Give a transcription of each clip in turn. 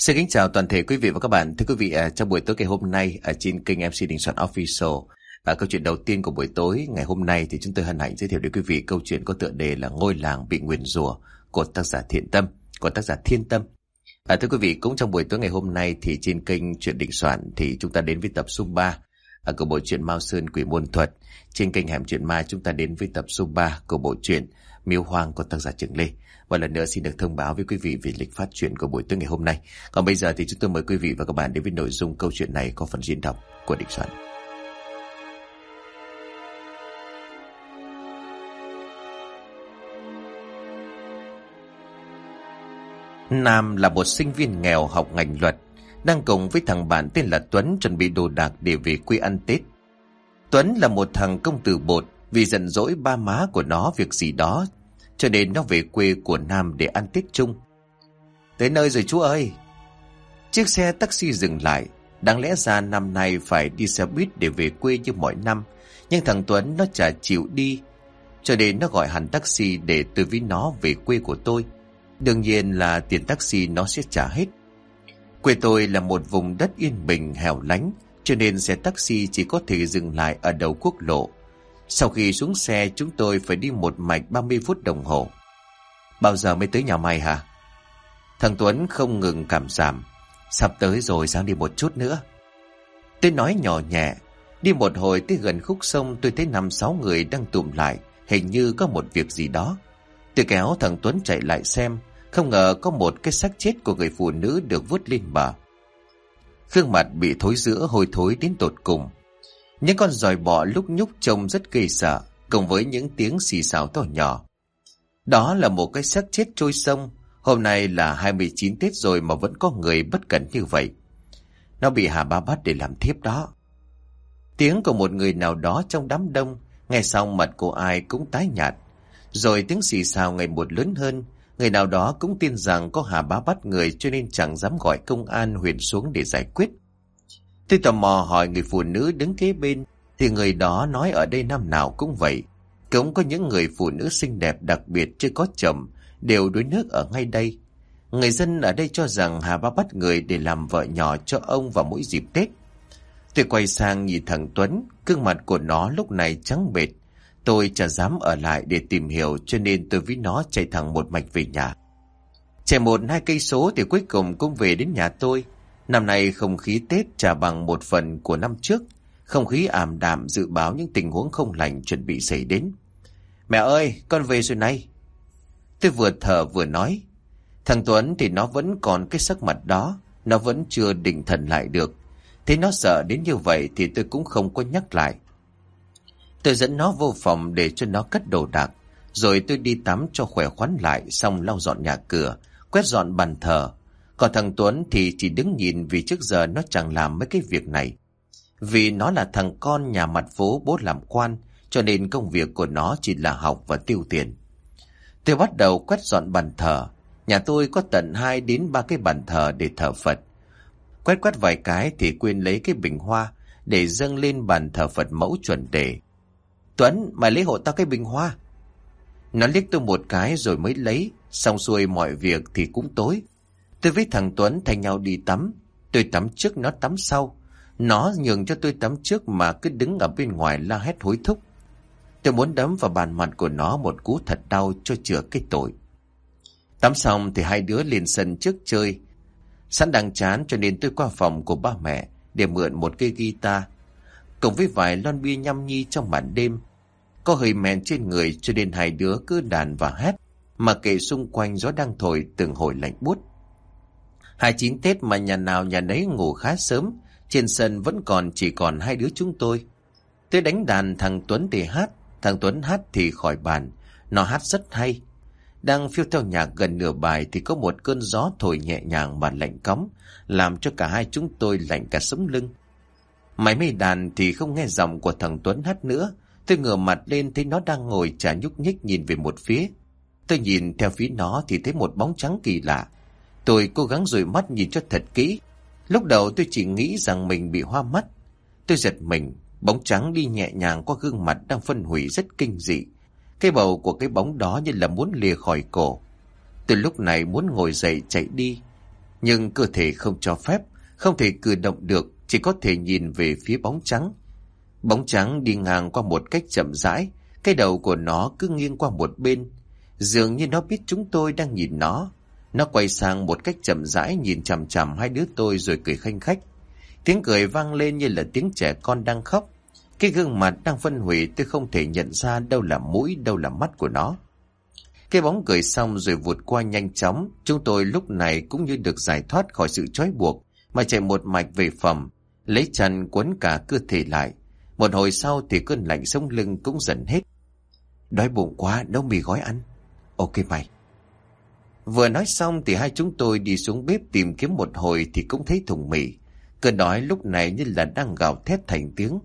Xin kính chào toàn thể quý vị và các bạn. Thưa quý vị, trong buổi tối ngày hôm nay ở trên kênh MC Đình Soạn Official, câu chuyện đầu tiên của buổi tối ngày hôm nay thì chúng tôi hân hạnh giới thiệu đến quý vị câu chuyện có tựa đề là Ngôi làng bị nguyền rủa của tác giả Thiên Tâm. Thưa quý vị, cũng trong buổi tối ngày hôm nay thì trên kênh Chuyện Đình Soạn thì chúng ta đến với tập số 3 của bộ truyện Mao Sơn Quỷ Môn Thuật. Trên kênh Hẻm Chuyện Ma chúng ta đến với tập số 3 của bộ truyện Miếu Hoang của tác giả Trường Lê. Và lần nữa xin được thông báo với quý vị về lịch phát truyện của buổi tối ngày hôm nay. Còn bây giờ thì chúng tôi mời quý vị và các bạn đến với nội dung câu chuyện này có phần diễn đọc của Đình Soạn. Nam là một sinh viên nghèo học ngành luật, đang cùng với thằng bạn tên là Tuấn chuẩn bị đồ đạc để về quê ăn Tết. Tuấn là một thằng công tử bột, vì giận dỗi ba má của nó việc gì đó cho nên nó về quê của Nam để ăn Tết chung. Tới nơi rồi chú ơi. Chiếc xe taxi dừng lại. Đáng lẽ ra năm nay phải đi xe buýt để về quê như mọi năm, nhưng thằng Tuấn nó chả chịu đi, cho nên nó gọi hẳn taxi để tôi với nó về quê của tôi. Đương nhiên là tiền taxi nó sẽ trả hết. Quê tôi là một vùng đất yên bình hẻo lánh, cho nên xe taxi chỉ có thể dừng lại ở đầu quốc lộ. Sau khi xuống xe chúng tôi phải đi một mạch 30 phút đồng hồ. Bao giờ mới tới nhà mày hả? Thằng Tuấn không ngừng cảm giảm. Sắp tới rồi, sang đi một chút nữa. Tôi nói nhỏ nhẹ. Đi một hồi tới gần khúc sông tôi thấy 5-6 người đang tụm lại, hình như có một việc gì đó. Tôi kéo thằng Tuấn chạy lại xem, không ngờ có một cái xác chết của người phụ nữ được vớt lên bờ. Gương mặt bị thối rữa hôi thối đến tột cùng. Những con giòi bọ lúc nhúc trông rất ghê sợ, cùng với những tiếng xì xào to nhỏ. Đó là một cái xác chết trôi sông. Hôm nay là 29 Tết rồi mà vẫn có người bất cẩn như vậy. Nó bị Hà Ba bắt để làm thiếp đó. Tiếng của một người nào đó trong đám đông. Nghe xong mặt của ai cũng tái nhạt. Rồi tiếng xì xào ngày một lớn hơn. Người nào đó cũng tin rằng có Hà Bá bắt người, cho nên chẳng dám gọi công an huyện xuống để giải quyết. Tôi tò mò hỏi người phụ nữ đứng kế bên, thì người đó nói ở đây năm nào cũng vậy. Cũng có những người phụ nữ xinh đẹp đặc biệt chưa có chồng đều đuối nước ở ngay đây. Người dân ở đây cho rằng Hà Bá bắt người để làm vợ nhỏ cho ông vào mỗi dịp Tết. Tôi quay sang nhìn thằng Tuấn, gương mặt của nó lúc này trắng bệch. Tôi chả dám ở lại để tìm hiểu, cho nên tôi với nó chạy thẳng một mạch về nhà. Chạy 1-2 cây số thì cuối cùng cũng về đến nhà tôi. Năm nay không khí Tết chả bằng một phần của năm trước. Không khí ảm đạm dự báo những tình huống không lành chuẩn bị xảy đến. Mẹ ơi, con về rồi này. Tôi vừa thở vừa nói. Thằng Tuấn thì nó vẫn còn cái sắc mặt đó, nó vẫn chưa định thần lại được. Thế nó sợ đến như vậy thì tôi cũng không có nhắc lại. Tôi dẫn nó vô phòng để cho nó cất đồ đạc, rồi tôi đi tắm cho khỏe khoắn lại, xong lau dọn nhà cửa, quét dọn bàn thờ. Còn thằng Tuấn thì chỉ đứng nhìn, vì trước giờ nó chẳng làm mấy cái việc này. Vì nó là thằng con nhà mặt phố, bố làm quan, cho nên công việc của nó chỉ là học và tiêu tiền. Tôi bắt đầu quét dọn bàn thờ. Nhà tôi có tận 2-3 cái bàn thờ để thờ Phật. Quét vài cái thì quên lấy cái bình hoa để dâng lên bàn thờ Phật mẫu chuẩn đề. Tuấn, mày lấy hộ tao cái bình hoa. Nó liếc tôi một cái rồi mới lấy. Xong xuôi mọi việc thì cũng tối. Tôi với thằng Tuấn thay nhau đi tắm. Tôi tắm trước, nó tắm sau. Nó nhường cho tôi tắm trước mà cứ đứng ở bên ngoài la hét hối thúc. Tôi muốn đấm vào bàn mặt của nó một cú thật đau cho chữa cái tội. Tắm xong thì hai đứa lên sân trước chơi. Sẵn đang chán cho nên tôi qua phòng của ba mẹ để mượn một cây guitar, cùng với vài lon bia nhâm nhi trong màn đêm. Có hơi men trên người cho nên hai đứa cứ đàn và hát, mà kệ xung quanh gió đang thổi từng hồi lạnh buốt. 29 Tết mà nhà nào nhà nấy ngủ khá sớm, trên sân vẫn chỉ còn hai đứa chúng tôi. Tôi đánh đàn, thằng Tuấn thì hát. Thằng Tuấn hát thì khỏi bàn, nó hát rất hay. Đang phiêu theo nhạc gần nửa bài thì có một cơn gió thổi nhẹ nhàng mà lạnh cóng, làm cho cả hai chúng tôi lạnh cả sống lưng. Máy mây đàn thì không nghe giọng của thằng Tuấn hát nữa. Tôi ngửa mặt lên thấy nó đang ngồi chả nhúc nhích nhìn về một phía. Tôi nhìn theo phía nó thì thấy một bóng trắng kỳ lạ. Tôi cố gắng dụi mắt nhìn cho thật kỹ. Lúc đầu tôi chỉ nghĩ rằng mình bị hoa mắt. Tôi giật mình, bóng trắng đi nhẹ nhàng qua gương mặt đang phân hủy rất kinh dị. Cái bầu của cái bóng đó như là muốn lìa khỏi cổ. Tôi lúc này muốn ngồi dậy chạy đi, nhưng cơ thể không cho phép, không thể cử động được, chỉ có thể nhìn về phía bóng trắng. Bóng trắng đi ngang qua một cách chậm rãi, cái đầu của nó cứ nghiêng qua một bên, dường như nó biết chúng tôi đang nhìn nó. Nó quay sang một cách chậm rãi nhìn chằm chằm hai đứa tôi rồi cười khanh khách. Tiếng cười vang lên như là tiếng trẻ con đang khóc. Cái gương mặt đang phân hủy, tôi không thể nhận ra đâu là mũi, đâu là mắt của nó. Cái bóng cười xong rồi vụt qua nhanh chóng. Chúng tôi lúc này cũng như được giải thoát khỏi sự trói buộc mà chạy một mạch về phòng, lấy chăn quấn cả cơ thể lại. Một hồi sau thì cơn lạnh sống lưng cũng dần hết. Đói bụng quá, nấu mì gói ăn. Ok mày. Vừa nói xong thì hai chúng tôi đi xuống bếp tìm kiếm một hồi thì cũng thấy thùng mì. Cơn đói lúc này như là đang gào thét thành tiếng.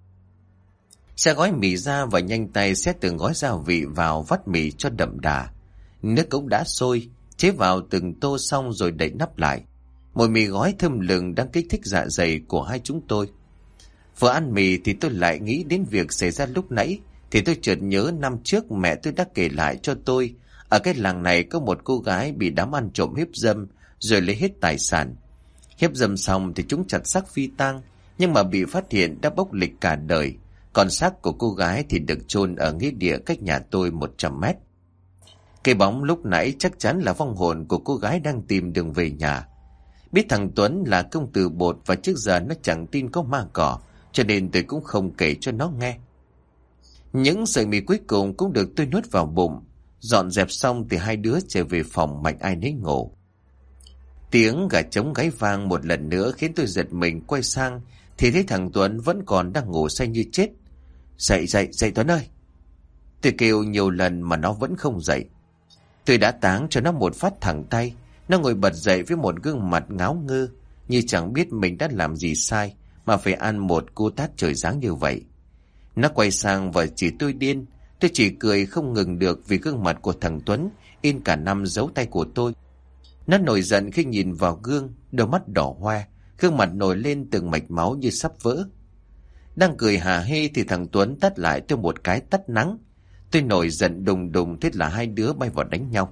Xe gói mì ra và nhanh tay xếp từng gói gia vị vào vắt mì cho đậm đà. Nước cũng đã sôi, chế vào từng tô xong rồi đậy nắp lại. Mùi mì gói thơm lừng đang kích thích dạ dày của hai chúng tôi. Vừa ăn mì thì tôi lại nghĩ đến việc xảy ra lúc nãy, thì tôi chợt nhớ năm trước mẹ tôi đã kể lại cho tôi, ở cái làng này có một cô gái bị đám ăn trộm hiếp dâm rồi lấy hết tài sản. Hiếp dâm xong thì chúng chặt xác phi tang, nhưng mà bị phát hiện đã bốc lịch cả đời. Còn xác của cô gái thì được chôn ở nghĩa địa cách nhà tôi 100 mét. Cái bóng lúc nãy chắc chắn là vong hồn của cô gái đang tìm đường về nhà. Biết thằng Tuấn là công tử bột và trước giờ nó chẳng tin có ma cỏ, cho nên tôi cũng không kể cho nó nghe. Những sợi mì cuối cùng cũng được tôi nuốt vào bụng. Dọn dẹp xong thì hai đứa trở về phòng mạnh ai nấy ngủ. Tiếng gà trống gáy vang một lần nữa khiến tôi giật mình quay sang thì thấy thằng Tuấn vẫn còn đang ngủ say như chết. Dậy dậy dậy Tuấn ơi! Tôi kêu nhiều lần mà nó vẫn không dậy. Tôi đã táng cho nó một phát thẳng tay. Nó ngồi bật dậy với một gương mặt ngáo ngơ, như chẳng biết mình đã làm gì sai mà phải ăn một cú tát trời giáng như vậy. Nó quay sang và chỉ tôi điên. Tôi chỉ cười không ngừng được vì gương mặt của thằng Tuấn in cả năm dấu tay của tôi. Nó nổi giận khi nhìn vào gương, đôi mắt đỏ hoe, gương mặt nổi lên từng mạch máu như sắp vỡ. Đang cười hà hê thì thằng Tuấn tát lại tôi một cái tát nắng. Tôi nổi giận đùng đùng, thế là hai đứa bay vào đánh nhau.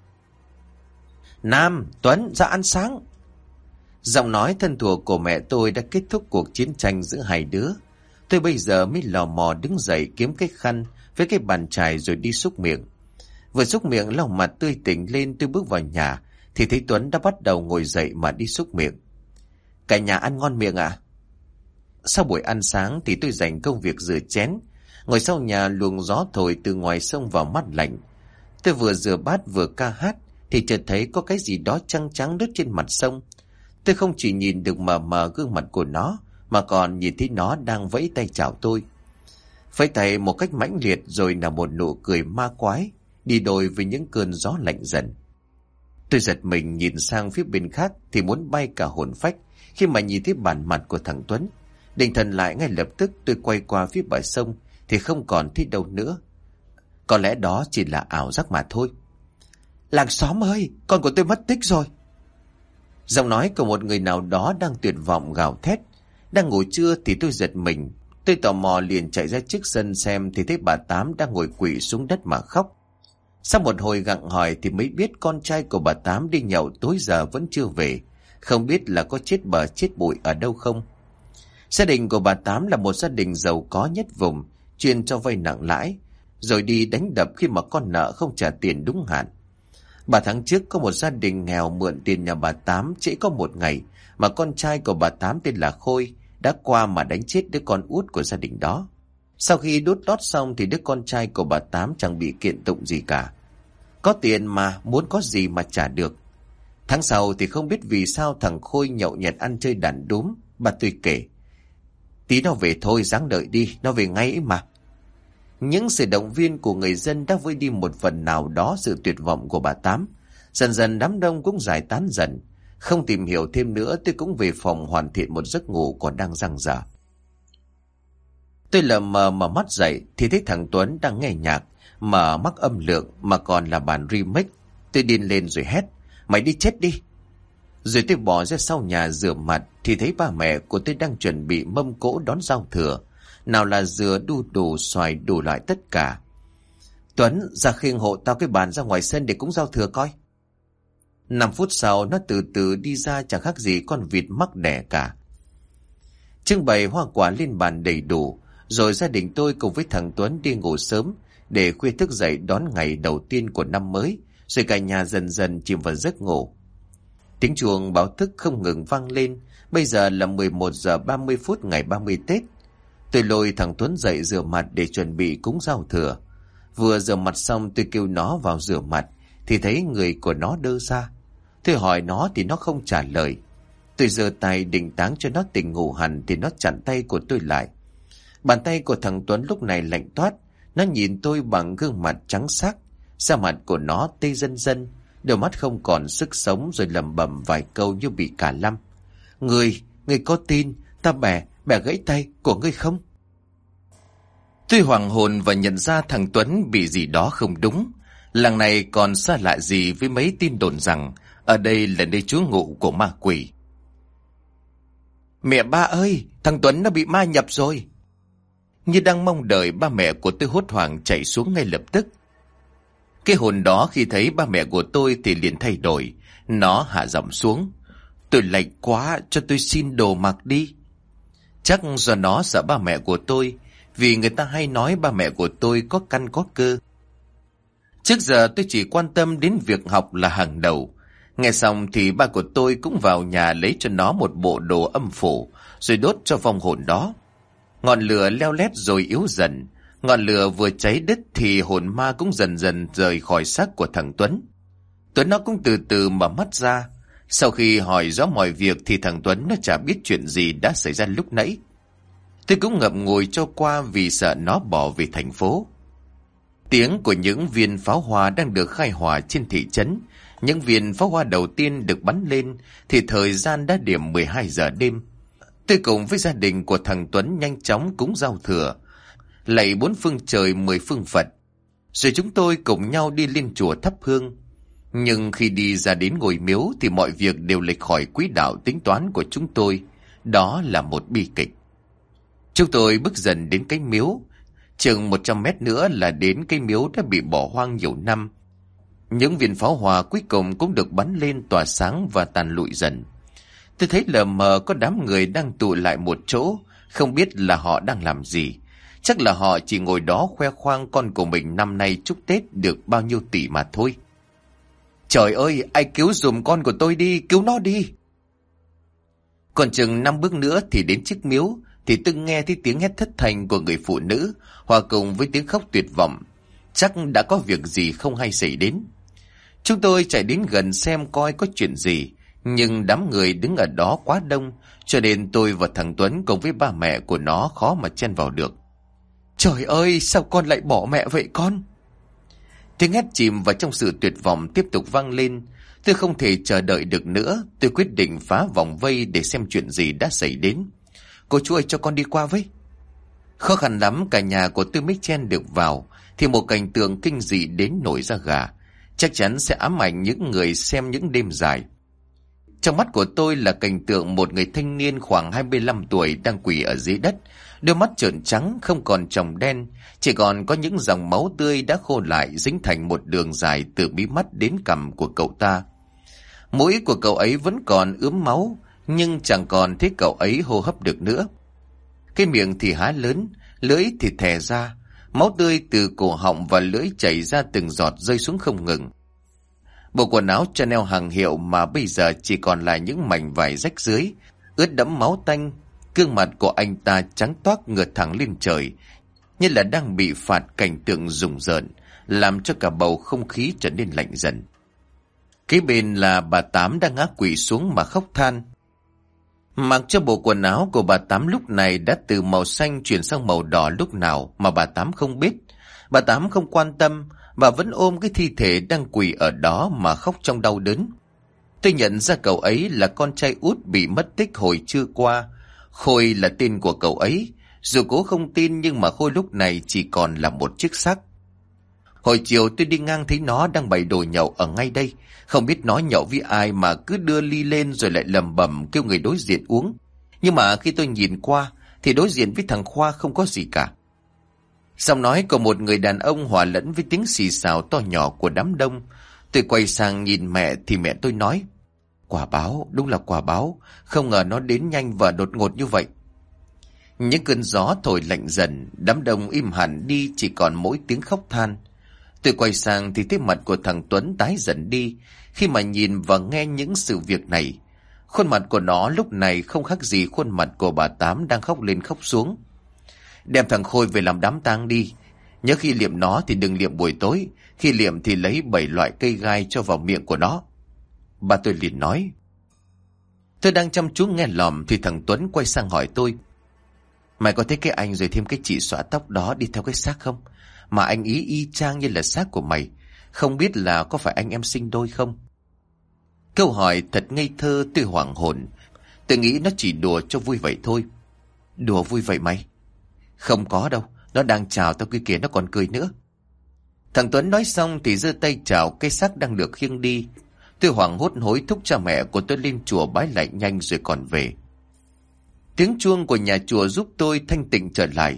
Nam, Tuấn, ra ăn sáng. Giọng nói thân thuộc của mẹ tôi đã kết thúc cuộc chiến tranh giữa hai đứa. Tôi bây giờ mới lò mò đứng dậy kiếm cái khăn với cái bàn chải rồi đi súc miệng. Vừa súc miệng lau mặt tươi tỉnh lên, tôi bước vào nhà thì thấy Tuấn đã bắt đầu ngồi dậy mà đi súc miệng. Cả nhà ăn ngon miệng à? Sau buổi ăn sáng thì tôi dành công việc rửa chén. Ngồi sau nhà luồng gió thổi từ ngoài sông vào mát lạnh. Tôi vừa rửa bát vừa ca hát thì chợt thấy có cái gì đó trắng trắng lướt trên mặt sông. Tôi không chỉ nhìn được mờ mờ gương mặt của nó mà còn nhìn thấy nó đang vẫy tay chào tôi. Vẫy tay một cách mãnh liệt rồi là một nụ cười ma quái đi đôi với những cơn gió lạnh dần. Tôi giật mình nhìn sang phía bên khác thì muốn bay cả hồn phách khi mà nhìn thấy bản mặt của thằng Tuấn. Định thần lại ngay lập tức, tôi quay qua phía bờ sông thì không còn thấy đâu nữa. Có lẽ đó chỉ là ảo giác mà thôi. Làng xóm ơi, con của tôi mất tích rồi. Giọng nói của một người nào đó đang tuyệt vọng gào thét. Đang ngủ trưa thì tôi giật mình. Tôi tò mò liền chạy ra trước sân xem thì thấy bà Tám đang ngồi quỵ xuống đất mà khóc. Sau một hồi gặng hỏi thì mới biết con trai của bà Tám đi nhậu tối giờ vẫn chưa về. Không biết là có chết bờ chết bụi ở đâu không. Gia đình của bà Tám là một gia đình giàu có nhất vùng, chuyên cho vay nặng lãi, rồi đi đánh đập khi mà con nợ không trả tiền đúng hạn. 3 tháng trước có một gia đình nghèo mượn tiền nhà bà Tám chỉ có một ngày mà con trai của bà Tám tên là Khôi đã qua mà đánh chết đứa con út của gia đình đó. Sau khi đốt lót xong thì đứa con trai của bà Tám chẳng bị kiện tụng gì cả. Có tiền mà muốn có gì mà trả được. Tháng sau thì không biết vì sao thằng Khôi nhậu nhẹt ăn chơi đàn đúm. Bà tôi kể, tí nó về thôi, ráng đợi đi, nó về ngay ấy mà. Những sự động viên của người dân đã vơi đi một phần nào đó sự tuyệt vọng của bà Tám. Dần dần đám đông cũng giải tán dần. Không tìm hiểu thêm nữa, tôi cũng về phòng hoàn thiện một giấc ngủ còn đang dang dở. Tôi lờ mờ mở mắt dậy thì thấy thằng Tuấn đang nghe nhạc mà mắc âm lượng mà còn là bản remix. Tôi điên lên rồi hét, mày đi chết đi. Rồi tôi bỏ ra sau nhà rửa mặt thì thấy ba mẹ của tôi đang chuẩn bị mâm cỗ đón giao thừa. Nào là dừa, đu đủ, xoài, đủ loại tất cả. Tuấn, ra khiêng hộ tao cái bàn ra ngoài sân để cúng giao thừa coi. 5 phút sau nó từ từ đi ra, chẳng khác gì con vịt mắc đẻ cả. Trưng bày hoa quả lên bàn đầy đủ, rồi gia đình tôi cùng với thằng Tuấn đi ngủ sớm để khuya thức dậy đón ngày đầu tiên của năm mới, rồi cả nhà dần dần chìm vào giấc ngủ. Tiếng chuông báo thức không ngừng vang lên. Bây giờ là 11 giờ 30 phút ngày 30 Tết. Tôi lôi thằng Tuấn dậy rửa mặt để chuẩn bị cúng giao thừa. Vừa rửa mặt xong tôi kêu nó vào rửa mặt thì thấy người của nó đơ ra. Tôi hỏi nó thì nó không trả lời. Tôi giơ tay định táng cho nó tỉnh ngủ hẳn thì nó chặn tay của tôi lại. Bàn tay của thằng Tuấn lúc này lạnh toát. Nó nhìn tôi bằng gương mặt trắng xác. Da mặt của nó tê dần dần, đôi mắt không còn sức sống, rồi lẩm bẩm vài câu như bị cả lăm. Người có tin ta bẻ gãy tay của ngươi không? Tôi hoàng hồn và nhận ra thằng Tuấn bị gì đó không đúng. Làng này còn xa lạ gì với mấy tin đồn rằng ở đây là nơi trú ngụ của ma quỷ. Mẹ ba ơi, thằng Tuấn nó bị ma nhập rồi. Như đang mong đợi, ba mẹ của tôi hốt hoảng chạy xuống ngay lập tức. Cái hồn đó khi thấy ba mẹ của tôi thì liền thay đổi. Nó hạ giọng xuống. Tôi lạnh quá, cho tôi xin đồ mặc đi. Chắc do nó sợ ba mẹ của tôi, vì người ta hay nói ba mẹ của tôi có căn có cơ. Trước giờ tôi chỉ quan tâm đến việc học là hàng đầu. Nghe xong thì ba của tôi cũng vào nhà lấy cho nó một bộ đồ âm phủ, rồi đốt cho vong hồn đó. Ngọn lửa leo lét rồi yếu dần. Ngọn lửa vừa cháy đứt thì hồn ma cũng dần dần rời khỏi xác của thằng Tuấn. Tuấn nó cũng từ từ mở mắt ra. Sau khi hỏi rõ mọi việc thì thằng Tuấn nó chả biết chuyện gì đã xảy ra lúc nãy. Tôi cũng ngậm ngùi cho qua vì sợ nó bỏ về thành phố. Tiếng của những viên pháo hoa đang được khai hỏa trên thị trấn. Những viên pháo hoa đầu tiên được bắn lên thì thời gian đã điểm 12 giờ đêm. Tôi cùng với gia đình của thằng Tuấn nhanh chóng cúng giao thừa, lạy 4 phương trời 10 phương Phật. Rồi chúng tôi cùng nhau đi lên chùa thắp hương. Nhưng khi đi ra đến ngôi miếu thì mọi việc đều lệch khỏi quỹ đạo tính toán của chúng tôi. Đó là một bi kịch. Chúng tôi bước dần đến cái miếu. Chừng 100 mét nữa là đến cái miếu đã bị bỏ hoang nhiều năm. Những viên pháo hoa cuối cùng cũng được bắn lên tỏa sáng và tàn lụi dần. Tôi thấy lờ mờ có đám người đang tụ lại một chỗ, không biết là họ đang làm gì. Chắc là họ chỉ ngồi đó khoe khoang con của mình năm nay chúc Tết được bao nhiêu tỷ mà thôi. Trời ơi, ai cứu giùm con của tôi đi, cứu nó đi. Còn chừng 5 bước nữa thì đến chiếc miếu, thì tôi nghe thấy tiếng hét thất thanh của người phụ nữ, hòa cùng với tiếng khóc tuyệt vọng. Chắc đã có việc gì không hay xảy đến. Chúng tôi chạy đến gần xem coi có chuyện gì, nhưng đám người đứng ở đó quá đông, cho nên tôi và thằng Tuấn cùng với ba mẹ của nó khó mà chen vào được. Trời ơi, sao con lại bỏ mẹ vậy con? Tiếng hét chìm vào trong sự tuyệt vọng tiếp tục vang lên. Tôi không thể chờ đợi được nữa. Tôi quyết định phá vòng vây để xem chuyện gì đã xảy đến. Cô chú ơi, cho con đi qua với. Khó khăn lắm cả nhà của tôi mới chen được vào, thì một cảnh tượng kinh dị đến nổi da gà. Chắc chắn sẽ ám ảnh những người xem những đêm dài. Trong mắt của tôi là cảnh tượng một người thanh niên khoảng 25 tuổi đang quỳ ở dưới đất. Đôi mắt trợn trắng, không còn tròng đen, chỉ còn có những dòng máu tươi đã khô lại dính thành một đường dài từ mí mắt đến cằm của cậu ta. Mũi của cậu ấy vẫn còn ướm máu, nhưng chẳng còn thấy cậu ấy hô hấp được nữa. Cái miệng thì há lớn, lưỡi thì thè ra, máu tươi từ cổ họng và lưỡi chảy ra từng giọt rơi xuống không ngừng. Bộ quần áo Chanel hàng hiệu mà bây giờ chỉ còn lại những mảnh vải rách dưới, ướt đẫm máu tanh. Gương mặt của anh ta trắng toát ngửa thẳng lên trời, như là đang bị phạt cảnh tượng rùng rợn, làm cho cả bầu không khí trở nên lạnh dần. Kế bên là bà Tám đang ngã quỵ xuống mà khóc than. Mặc cho bộ quần áo của bà Tám lúc này đã từ màu xanh chuyển sang màu đỏ lúc nào mà bà Tám không biết. Bà Tám không quan tâm, bà vẫn ôm cái thi thể đang quỳ ở đó mà khóc trong đau đớn. Tôi nhận ra cậu ấy là con trai út bị mất tích hồi trưa qua. Khôi là tên của cậu ấy. Dù cố không tin nhưng mà Khôi lúc này chỉ còn là một chiếc xác. Hồi chiều tôi đi ngang thấy nó đang bày đồ nhậu ở ngay đây. Không biết nó nhậu với ai mà cứ đưa ly lên rồi lại lầm bầm kêu người đối diện uống. Nhưng mà khi tôi nhìn qua thì đối diện với thằng Khoa không có gì cả. Giọng nói của một người đàn ông hòa lẫn với tiếng xì xào to nhỏ của đám đông. Tôi quay sang nhìn mẹ thì mẹ tôi nói: Quả báo, đúng là quả báo, không ngờ nó đến nhanh và đột ngột như vậy. Những cơn gió thổi lạnh dần, đám đông im hẳn đi, chỉ còn mỗi tiếng khóc than. Tôi quay sang thì thấy mặt của thằng Tuấn tái dần đi khi mà nhìn và nghe những sự việc này. Khuôn mặt của nó lúc này không khác gì khuôn mặt của bà Tám đang khóc lên khóc xuống. Đem thằng Khôi về làm đám tang đi. Nhớ khi liệm nó thì đừng liệm buổi tối, khi liệm thì lấy 7 loại cây gai cho vào miệng của nó. Bà tôi liền nói. Tôi đang chăm chú nghe lòm thì thằng Tuấn quay sang hỏi tôi: Mày có thấy cái anh rồi thêm cái chị xõa tóc đó đi theo cái xác không? Mà anh ý y chang như là xác của mày. Không biết là có phải anh em sinh đôi không? Câu hỏi thật ngây thơ, tôi hoảng hồn. Tôi nghĩ nó chỉ đùa cho vui vậy thôi. Đùa vui vậy mày? Không có đâu, nó đang chào tao kia kìa, nó còn cười nữa. Thằng Tuấn nói xong thì giơ tay chào cái xác đang được khiêng đi. Tôi hoảng hốt hối thúc cha mẹ của tôi lên chùa bái lại nhanh rồi còn về. Tiếng chuông của nhà chùa giúp tôi thanh tịnh trở lại.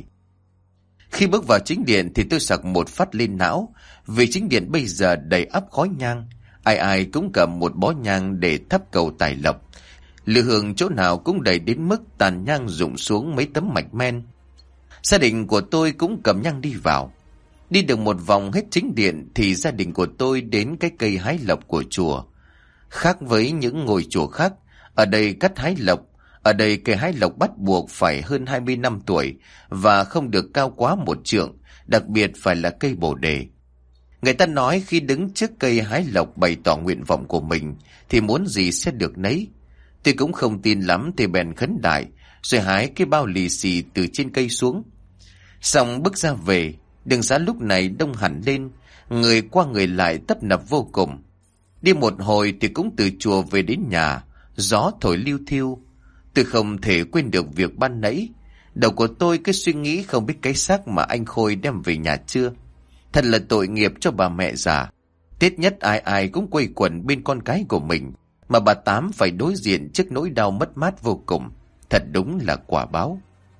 Khi bước vào chính điện thì tôi sặc một phát lên não, vì chính điện bây giờ đầy ắp khói nhang. Ai ai cũng cầm một bó nhang để thắp cầu tài lộc. Lửa hương chỗ nào cũng đầy đến mức tàn nhang rụng xuống mấy tấm mạch men. Gia đình của tôi cũng cầm nhang đi vào. Đi được một vòng hết chính điện thì gia đình của tôi đến cái cây hái lộc của chùa. Khác với những ngôi chùa khác, ở đây cắt hái lộc. Ở đây cây hái lộc bắt buộc phải hơn 20 năm tuổi và không được cao quá 1 trượng, đặc biệt phải là cây bồ đề. Người ta nói khi đứng trước cây hái lộc bày tỏ nguyện vọng của mình thì muốn gì sẽ được nấy. Tôi cũng không tin lắm thì bèn khấn đại rồi hái cái bao lì xì từ trên cây xuống. Xong bước ra về, đường xá lúc này đông hẳn lên, người qua người lại tấp nập vô cùng. Đi một hồi thì cũng từ chùa về đến nhà, gió thổi liu thiu. Tôi không thể quên được việc ban nãy. Đầu của tôi cứ suy nghĩ không biết cái xác mà anh Khôi đem về nhà chưa. Thật là tội nghiệp cho bà mẹ già. Tết nhất ai ai cũng quây quần bên con cái của mình, mà bà Tám phải đối diện trước nỗi đau mất mát vô cùng. Thật đúng là quả báo.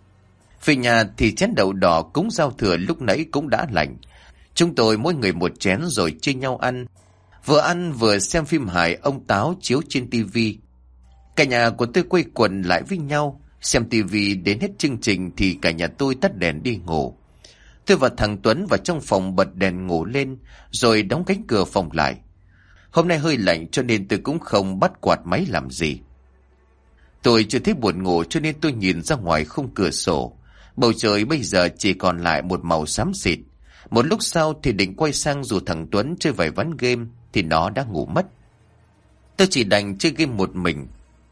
Về nhà thì chén đậu đỏ cúng giao thừa lúc nãy cũng đã lạnh. Chúng tôi mỗi người một chén rồi chia nhau ăn vừa xem phim hài ông Táo chiếu trên tivi. Cả nhà của tôi quây quần lại với nhau, xem tivi đến hết chương trình thì cả nhà tôi tắt đèn đi ngủ. Tôi và thằng Tuấn vào trong phòng bật đèn ngủ lên, rồi đóng cánh cửa phòng lại. Hôm nay hơi lạnh cho nên tôi cũng không bắt quạt máy làm gì. Tôi chưa thấy buồn ngủ cho nên tôi nhìn ra ngoài khung cửa sổ. Bầu trời bây giờ chỉ còn lại một màu xám xịt. Một lúc sau thì định quay sang rủ thằng Tuấn chơi vài ván game thì nó đã ngủ mất. Tôi chỉ đành chơi game một mình.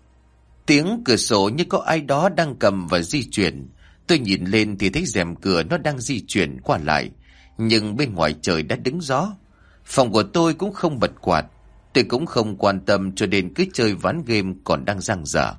Tiếng cửa sổ như có ai đó đang cầm và di chuyển. Tôi nhìn lên thì thấy rèm cửa nó đang di chuyển qua lại, nhưng bên ngoài trời đã đứng gió. Phòng của tôi cũng không bật quạt. Tôi cũng không quan tâm cho nên cứ chơi ván game còn đang dang dở.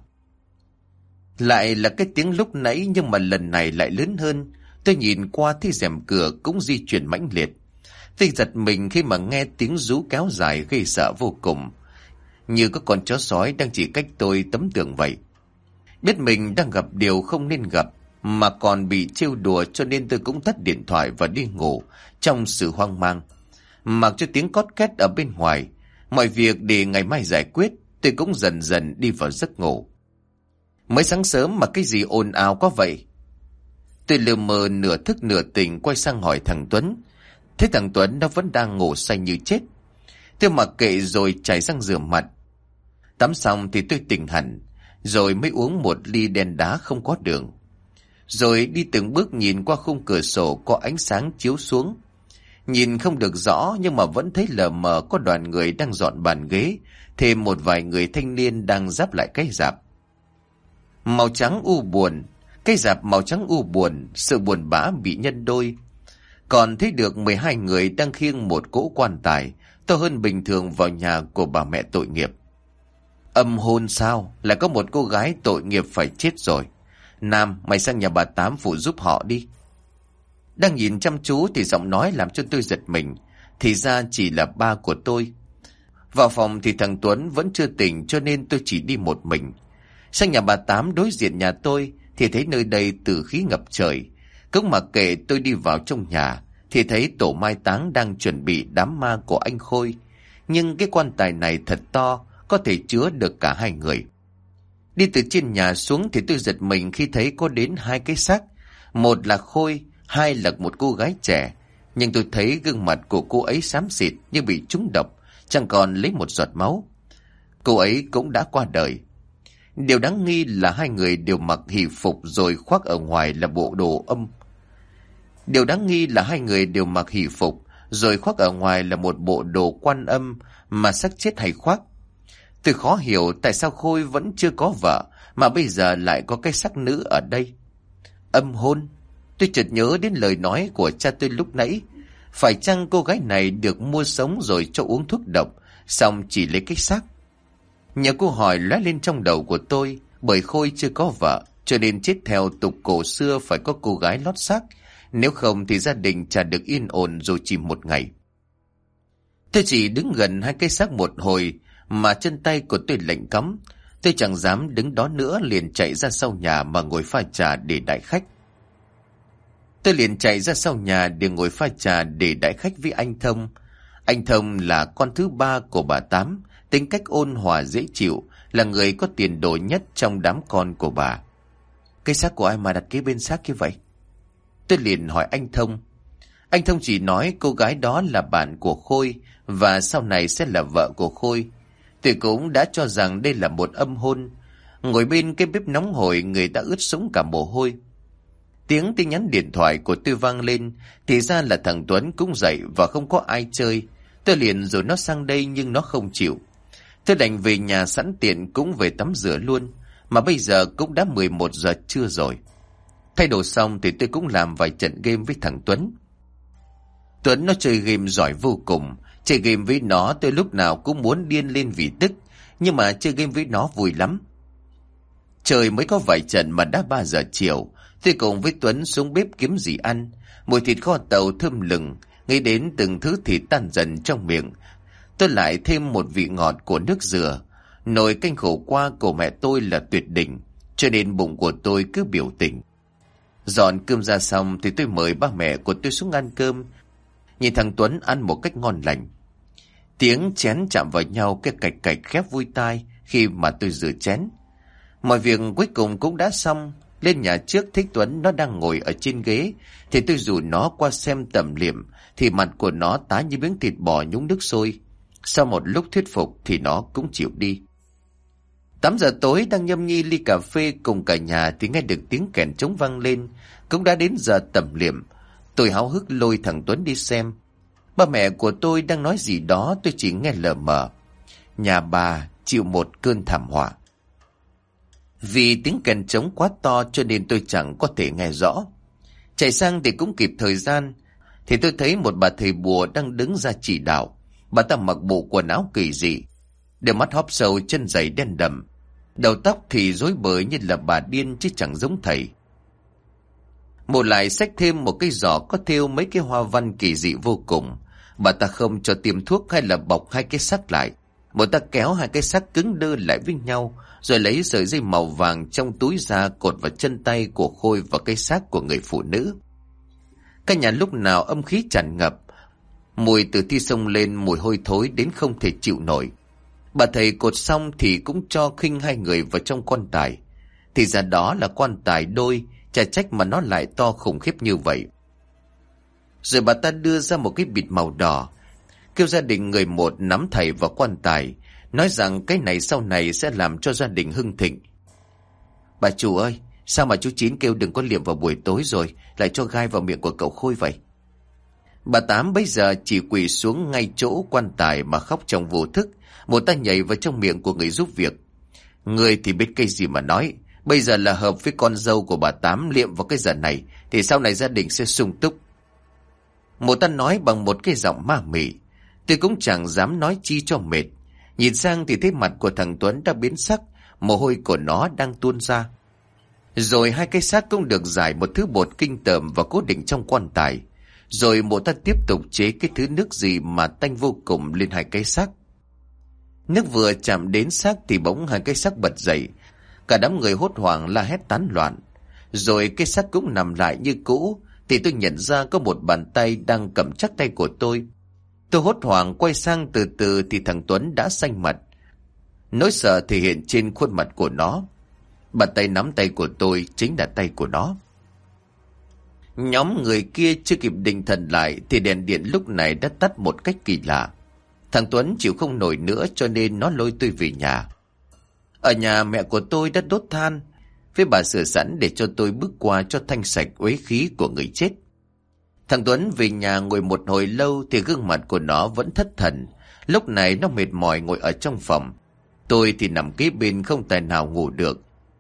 Lại là cái tiếng lúc nãy nhưng mà lần này lại lớn hơn. Tôi nhìn qua thấy rèm cửa cũng di chuyển mãnh liệt. Tôi giật mình khi mà nghe tiếng rú kéo dài gây sợ vô cùng, như có con chó sói đang chỉ cách tôi tấm tường vậy. Biết mình đang gặp điều không nên gặp, mà còn bị trêu đùa cho nên tôi cũng tắt điện thoại và đi ngủ trong sự hoang mang. Mặc cho tiếng cót két ở bên ngoài, mọi việc để ngày mai giải quyết, tôi cũng dần dần đi vào giấc ngủ. Mới sáng sớm mà cái gì ồn ào quá vậy? Tôi lờ mờ nửa thức nửa tỉnh quay sang hỏi thằng Tuấn. Thế thằng Tuấn nó vẫn đang ngủ say như chết. Tôi mặc kệ rồi chải răng rửa mặt. Tắm xong thì tôi tỉnh hẳn, rồi mới uống một ly đen đá không có đường. Rồi đi từng bước nhìn qua khung cửa sổ có ánh sáng chiếu xuống. Nhìn không được rõ nhưng mà vẫn thấy lờ mờ có đoàn người đang dọn bàn ghế, thêm một vài người thanh niên đang giáp lại cái rạp. Màu trắng u buồn, cái rạp màu trắng u buồn, sự buồn bã bị nhân đôi. Còn thấy được 12 người đang khiêng một cỗ quan tài to hơn bình thường vào nhà của bà mẹ tội nghiệp. Âm hồn sao? Lại có một cô gái tội nghiệp phải chết rồi. Nam, mày sang nhà bà Tám phụ giúp họ đi. Đang nhìn chăm chú thì giọng nói làm cho tôi giật mình. Thì ra chỉ là ba của tôi. Vào phòng thì thằng Tuấn vẫn chưa tỉnh cho nên tôi chỉ đi một mình. Sang nhà bà Tám đối diện nhà tôi thì thấy nơi đây tử khí ngập trời. Cũng mặc kệ tôi đi vào trong nhà thì thấy tổ mai táng đang chuẩn bị đám ma của anh Khôi. nhưng cái quan tài này thật to, có thể chứa được cả hai người. Đi từ trên nhà xuống thì tôi giật mình khi thấy có đến hai cái xác. Một là Khôi, hai là một cô gái trẻ. Nhưng tôi thấy gương mặt của cô ấy xám xịt như bị trúng độc, chẳng còn lấy một giọt máu. Cô ấy cũng đã qua đời. Điều đáng nghi là hai người đều mặc hỷ phục rồi khoác ở ngoài là bộ đồ âm. Điều đáng nghi là hai người đều mặc hỷ phục rồi khoác ở ngoài là một bộ đồ quan âm mà xác chết hay khoác. Tôi khó hiểu tại sao Khôi vẫn chưa có vợ mà bây giờ lại có cái xác nữ ở đây. Âm hôn. Tôi chợt nhớ đến lời nói của cha tôi lúc nãy. Phải chăng cô gái này được mua sống rồi cho uống thuốc độc, xong chỉ lấy cái xác? Nhiều câu hỏi lóe lên trong đầu của tôi, bởi Khôi chưa có vợ, cho nên chết theo tục cổ xưa phải có cô gái lót xác, nếu không thì gia đình chả được yên ổn dù chỉ một ngày. Tôi chỉ đứng gần hai cái xác một hồi mà chân tay của tôi lạnh cóng. Tôi chẳng dám đứng đó nữa, liền chạy ra sau nhà mà ngồi pha trà để đãi khách. Tôi liền chạy ra sau nhà để ngồi pha trà để đãi khách với anh Thông. Anh Thông là con thứ ba của bà Tám, tính cách ôn hòa dễ chịu, là người có tiền đồ nhất trong đám con của bà. Cái xác của ai mà đặt kế bên xác như vậy? Tôi liền hỏi anh Thông. Anh Thông chỉ nói cô gái đó là bạn của Khôi và sau này sẽ là vợ của Khôi. Tôi cũng đã cho rằng đây là một âm hôn. Ngồi bên cái bếp nóng hổi, người đã ướt sũng cả mồ hôi. Tiếng tin nhắn điện thoại của tôi vang lên, thì ra là thằng Tuấn cũng dậy và không có ai chơi. Tôi liền rồi nó sang đây nhưng nó không chịu. Tôi đành về nhà sẵn tiện cũng về tắm rửa luôn, mà bây giờ cũng đã 11 giờ trưa rồi. Thay đồ xong thì tôi cũng làm vài trận game với thằng Tuấn. Tuấn nó chơi game giỏi vô cùng. Chơi game với nó tôi lúc nào cũng muốn điên lên vì tức, nhưng mà chơi game với nó vui lắm. Trời mới có vài trận mà đã 3 giờ chiều. Tôi cùng với Tuấn xuống bếp kiếm gì ăn. Mùi thịt kho tàu thơm lừng, nghĩ đến từng thứ thịt tan dần trong miệng. Tôi lại thêm một vị ngọt của nước dừa. Nồi canh khổ qua của mẹ tôi là tuyệt đỉnh, cho nên bụng của tôi cứ biểu tình. Dọn cơm ra xong thì tôi mời ba mẹ của tôi xuống ăn cơm. Nhìn thằng Tuấn ăn một cách ngon lành. Tiếng chén chạm vào nhau cái cạch cạch khép vui tai khi mà tôi rửa chén. Mọi việc cuối cùng cũng đã xong. Lên nhà trước thấy Tuấn nó đang ngồi ở trên ghế, thì tôi rủ nó qua xem tầm liệm, thì mặt của nó tái như miếng thịt bò nhúng nước sôi. Sau một lúc thuyết phục thì nó cũng chịu đi. 8 giờ tối đang nhâm nhi ly cà phê cùng cả nhà thì nghe được tiếng kèn trống vang lên. Cũng đã đến giờ tầm liệm. Tôi háo hức lôi thằng Tuấn đi xem. Ba mẹ của tôi đang nói gì đó tôi chỉ nghe lờ mờ. Nhà bà chịu một cơn thảm họa. Vì tiếng kèn trống quá to cho nên tôi chẳng có thể nghe rõ. Chạy sang thì cũng kịp thời gian, thì tôi thấy một bà thầy bùa đang đứng ra chỉ đạo. Bà ta mặc bộ quần áo kỳ dị, đôi mắt hóp sâu, chân giày đen đậm, đầu tóc thì rối bời như là bà điên chứ chẳng giống thầy. Một lại xách thêm một cái giỏ có thêu mấy cái hoa văn kỳ dị vô cùng. Bà ta không cho tiêm thuốc hay là bọc hai cái xác lại. Bà ta kéo hai cái xác cứng đơ lại với nhau, rồi lấy sợi dây màu vàng trong túi ra cột vào chân tay của Khôi và cái xác của người phụ nữ. Căn nhà lúc nào âm khí tràn ngập, mùi từ thi xông lên, mùi hôi thối đến không thể chịu nổi. Bà thầy cột xong thì cũng cho khinh hai người vào trong quan tài. Thì ra đó là quan tài đôi, chả trách mà nó lại to khủng khiếp như vậy. Rồi bà ta đưa ra một cái bịt màu đỏ, kêu gia đình người một nắm thầy vào quan tài, nói rằng cái này sau này sẽ làm cho gia đình hưng thịnh. Bà chủ ơi, sao mà chú Chín kêu đừng có liệm vào buổi tối rồi lại cho gai vào miệng của cậu Khôi vậy? Bà Tám bây giờ chỉ quỳ xuống ngay chỗ quan tài mà khóc trong vô thức. Một tay nhảy vào trong miệng của người giúp việc. Người thì biết cái gì mà nói. Bây giờ là hợp với con dâu của bà Tám liệm vào cái giờ này thì sau này gia đình sẽ sung túc. Một tay nói bằng một cái giọng ma mị. Tôi cũng chẳng dám nói chi cho mệt. Nhìn sang thì thấy mặt của thằng Tuấn đã biến sắc, mồ hôi của nó đang tuôn ra. Rồi hai cái xác cũng được rải một thứ bột kinh tởm và cố định trong quan tài. Rồi mụ ta tiếp tục chế cái thứ nước gì mà tanh vô cùng lên hai cái xác. Nước vừa chạm đến xác thì bỗng hai cái xác bật dậy. Cả đám người hốt hoảng la hét tán loạn. Rồi cái xác cũng nằm lại như cũ, thì tôi nhận ra có một bàn tay đang cầm chắc tay của tôi. Tôi hốt hoảng quay sang từ từ thì thằng Tuấn đã xanh mặt. Nỗi sợ thể hiện trên khuôn mặt của nó. Bàn tay nắm tay của tôi chính là tay của nó. Nhóm người kia chưa kịp định thần lại thì đèn điện lúc này đã tắt một cách kỳ lạ. Thằng Tuấn chịu không nổi nữa cho nên nó lôi tôi về nhà. Ở nhà mẹ của tôi đã đốt than, với bà sửa sẵn để cho tôi bước qua cho thanh sạch uế khí của người chết. Thằng Tuấn về nhà ngồi một hồi lâu thì gương mặt của nó vẫn thất thần. Lúc này nó mệt mỏi ngồi ở trong phòng. Tôi thì nằm kế bên không tài nào ngủ được.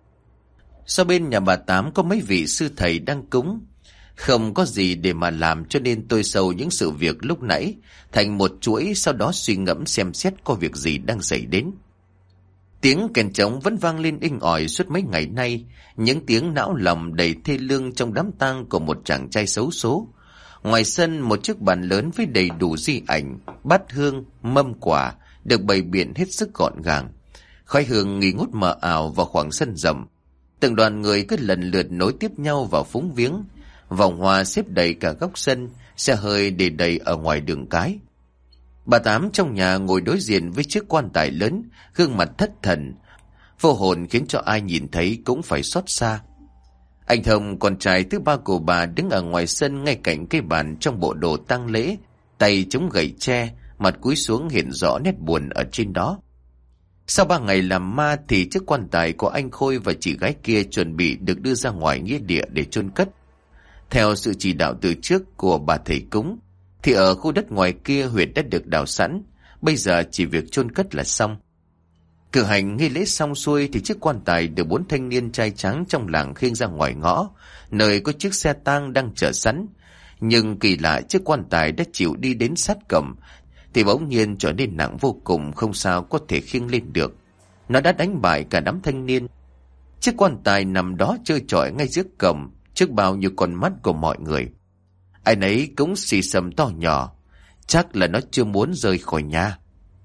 Sau bên nhà bà Tám có mấy vị sư thầy đang cúng. Không có gì để mà làm cho nên tôi sâu những sự việc lúc nãy thành một chuỗi, sau đó suy ngẫm xem xét có việc gì đang xảy đến. Tiếng kèn trống vẫn vang lên inh ỏi suốt mấy ngày nay, những tiếng não lòng đầy thê lương trong đám tang của một chàng trai xấu số. Ngoài sân một chiếc bàn lớn với đầy đủ di ảnh, bát hương, mâm quả được bày biện hết sức gọn gàng. Khói hương nghi ngút mờ ảo vào khoảng sân rộng. Từng đoàn người cứ lần lượt nối tiếp nhau vào phúng viếng. Vòng hoa xếp đầy cả góc sân, xe hơi để đầy ở ngoài đường cái. Bà Tám trong nhà ngồi đối diện với chiếc quan tài lớn, gương mặt thất thần, vô hồn khiến cho ai nhìn thấy cũng phải xót xa. Anh Thông, con trai thứ ba của bà, đứng ở ngoài sân ngay cạnh cây bàn trong bộ đồ tang lễ, tay chống gậy tre, mặt cúi xuống hiện rõ nét buồn ở trên đó. Sau 3 ngày làm ma thì chiếc quan tài của anh Khôi và chị gái kia chuẩn bị được đưa ra ngoài nghĩa địa để chôn cất. Theo sự chỉ đạo từ trước của bà thầy cúng, thì ở khu đất ngoài kia huyệt đã được đào sẵn, bây giờ chỉ việc chôn cất là xong. Cử hành nghi lễ xong xuôi thì chiếc quan tài được 4 thanh niên trai tráng trong làng khiêng ra ngoài ngõ, nơi có chiếc xe tang đang chờ sẵn. Nhưng kỳ lạ, chiếc quan tài đã chịu đi đến sát cổng thì bỗng nhiên trở nên nặng vô cùng, không sao có thể khiêng lên được. Nó đã đánh bại cả đám thanh niên. Chiếc quan tài nằm đó trơ trọi ngay giữa cổng, trước bao nhiêu con mắt của mọi người. Ai nấy cũng xì xầm to nhỏ, chắc là nó chưa muốn rời khỏi nhà.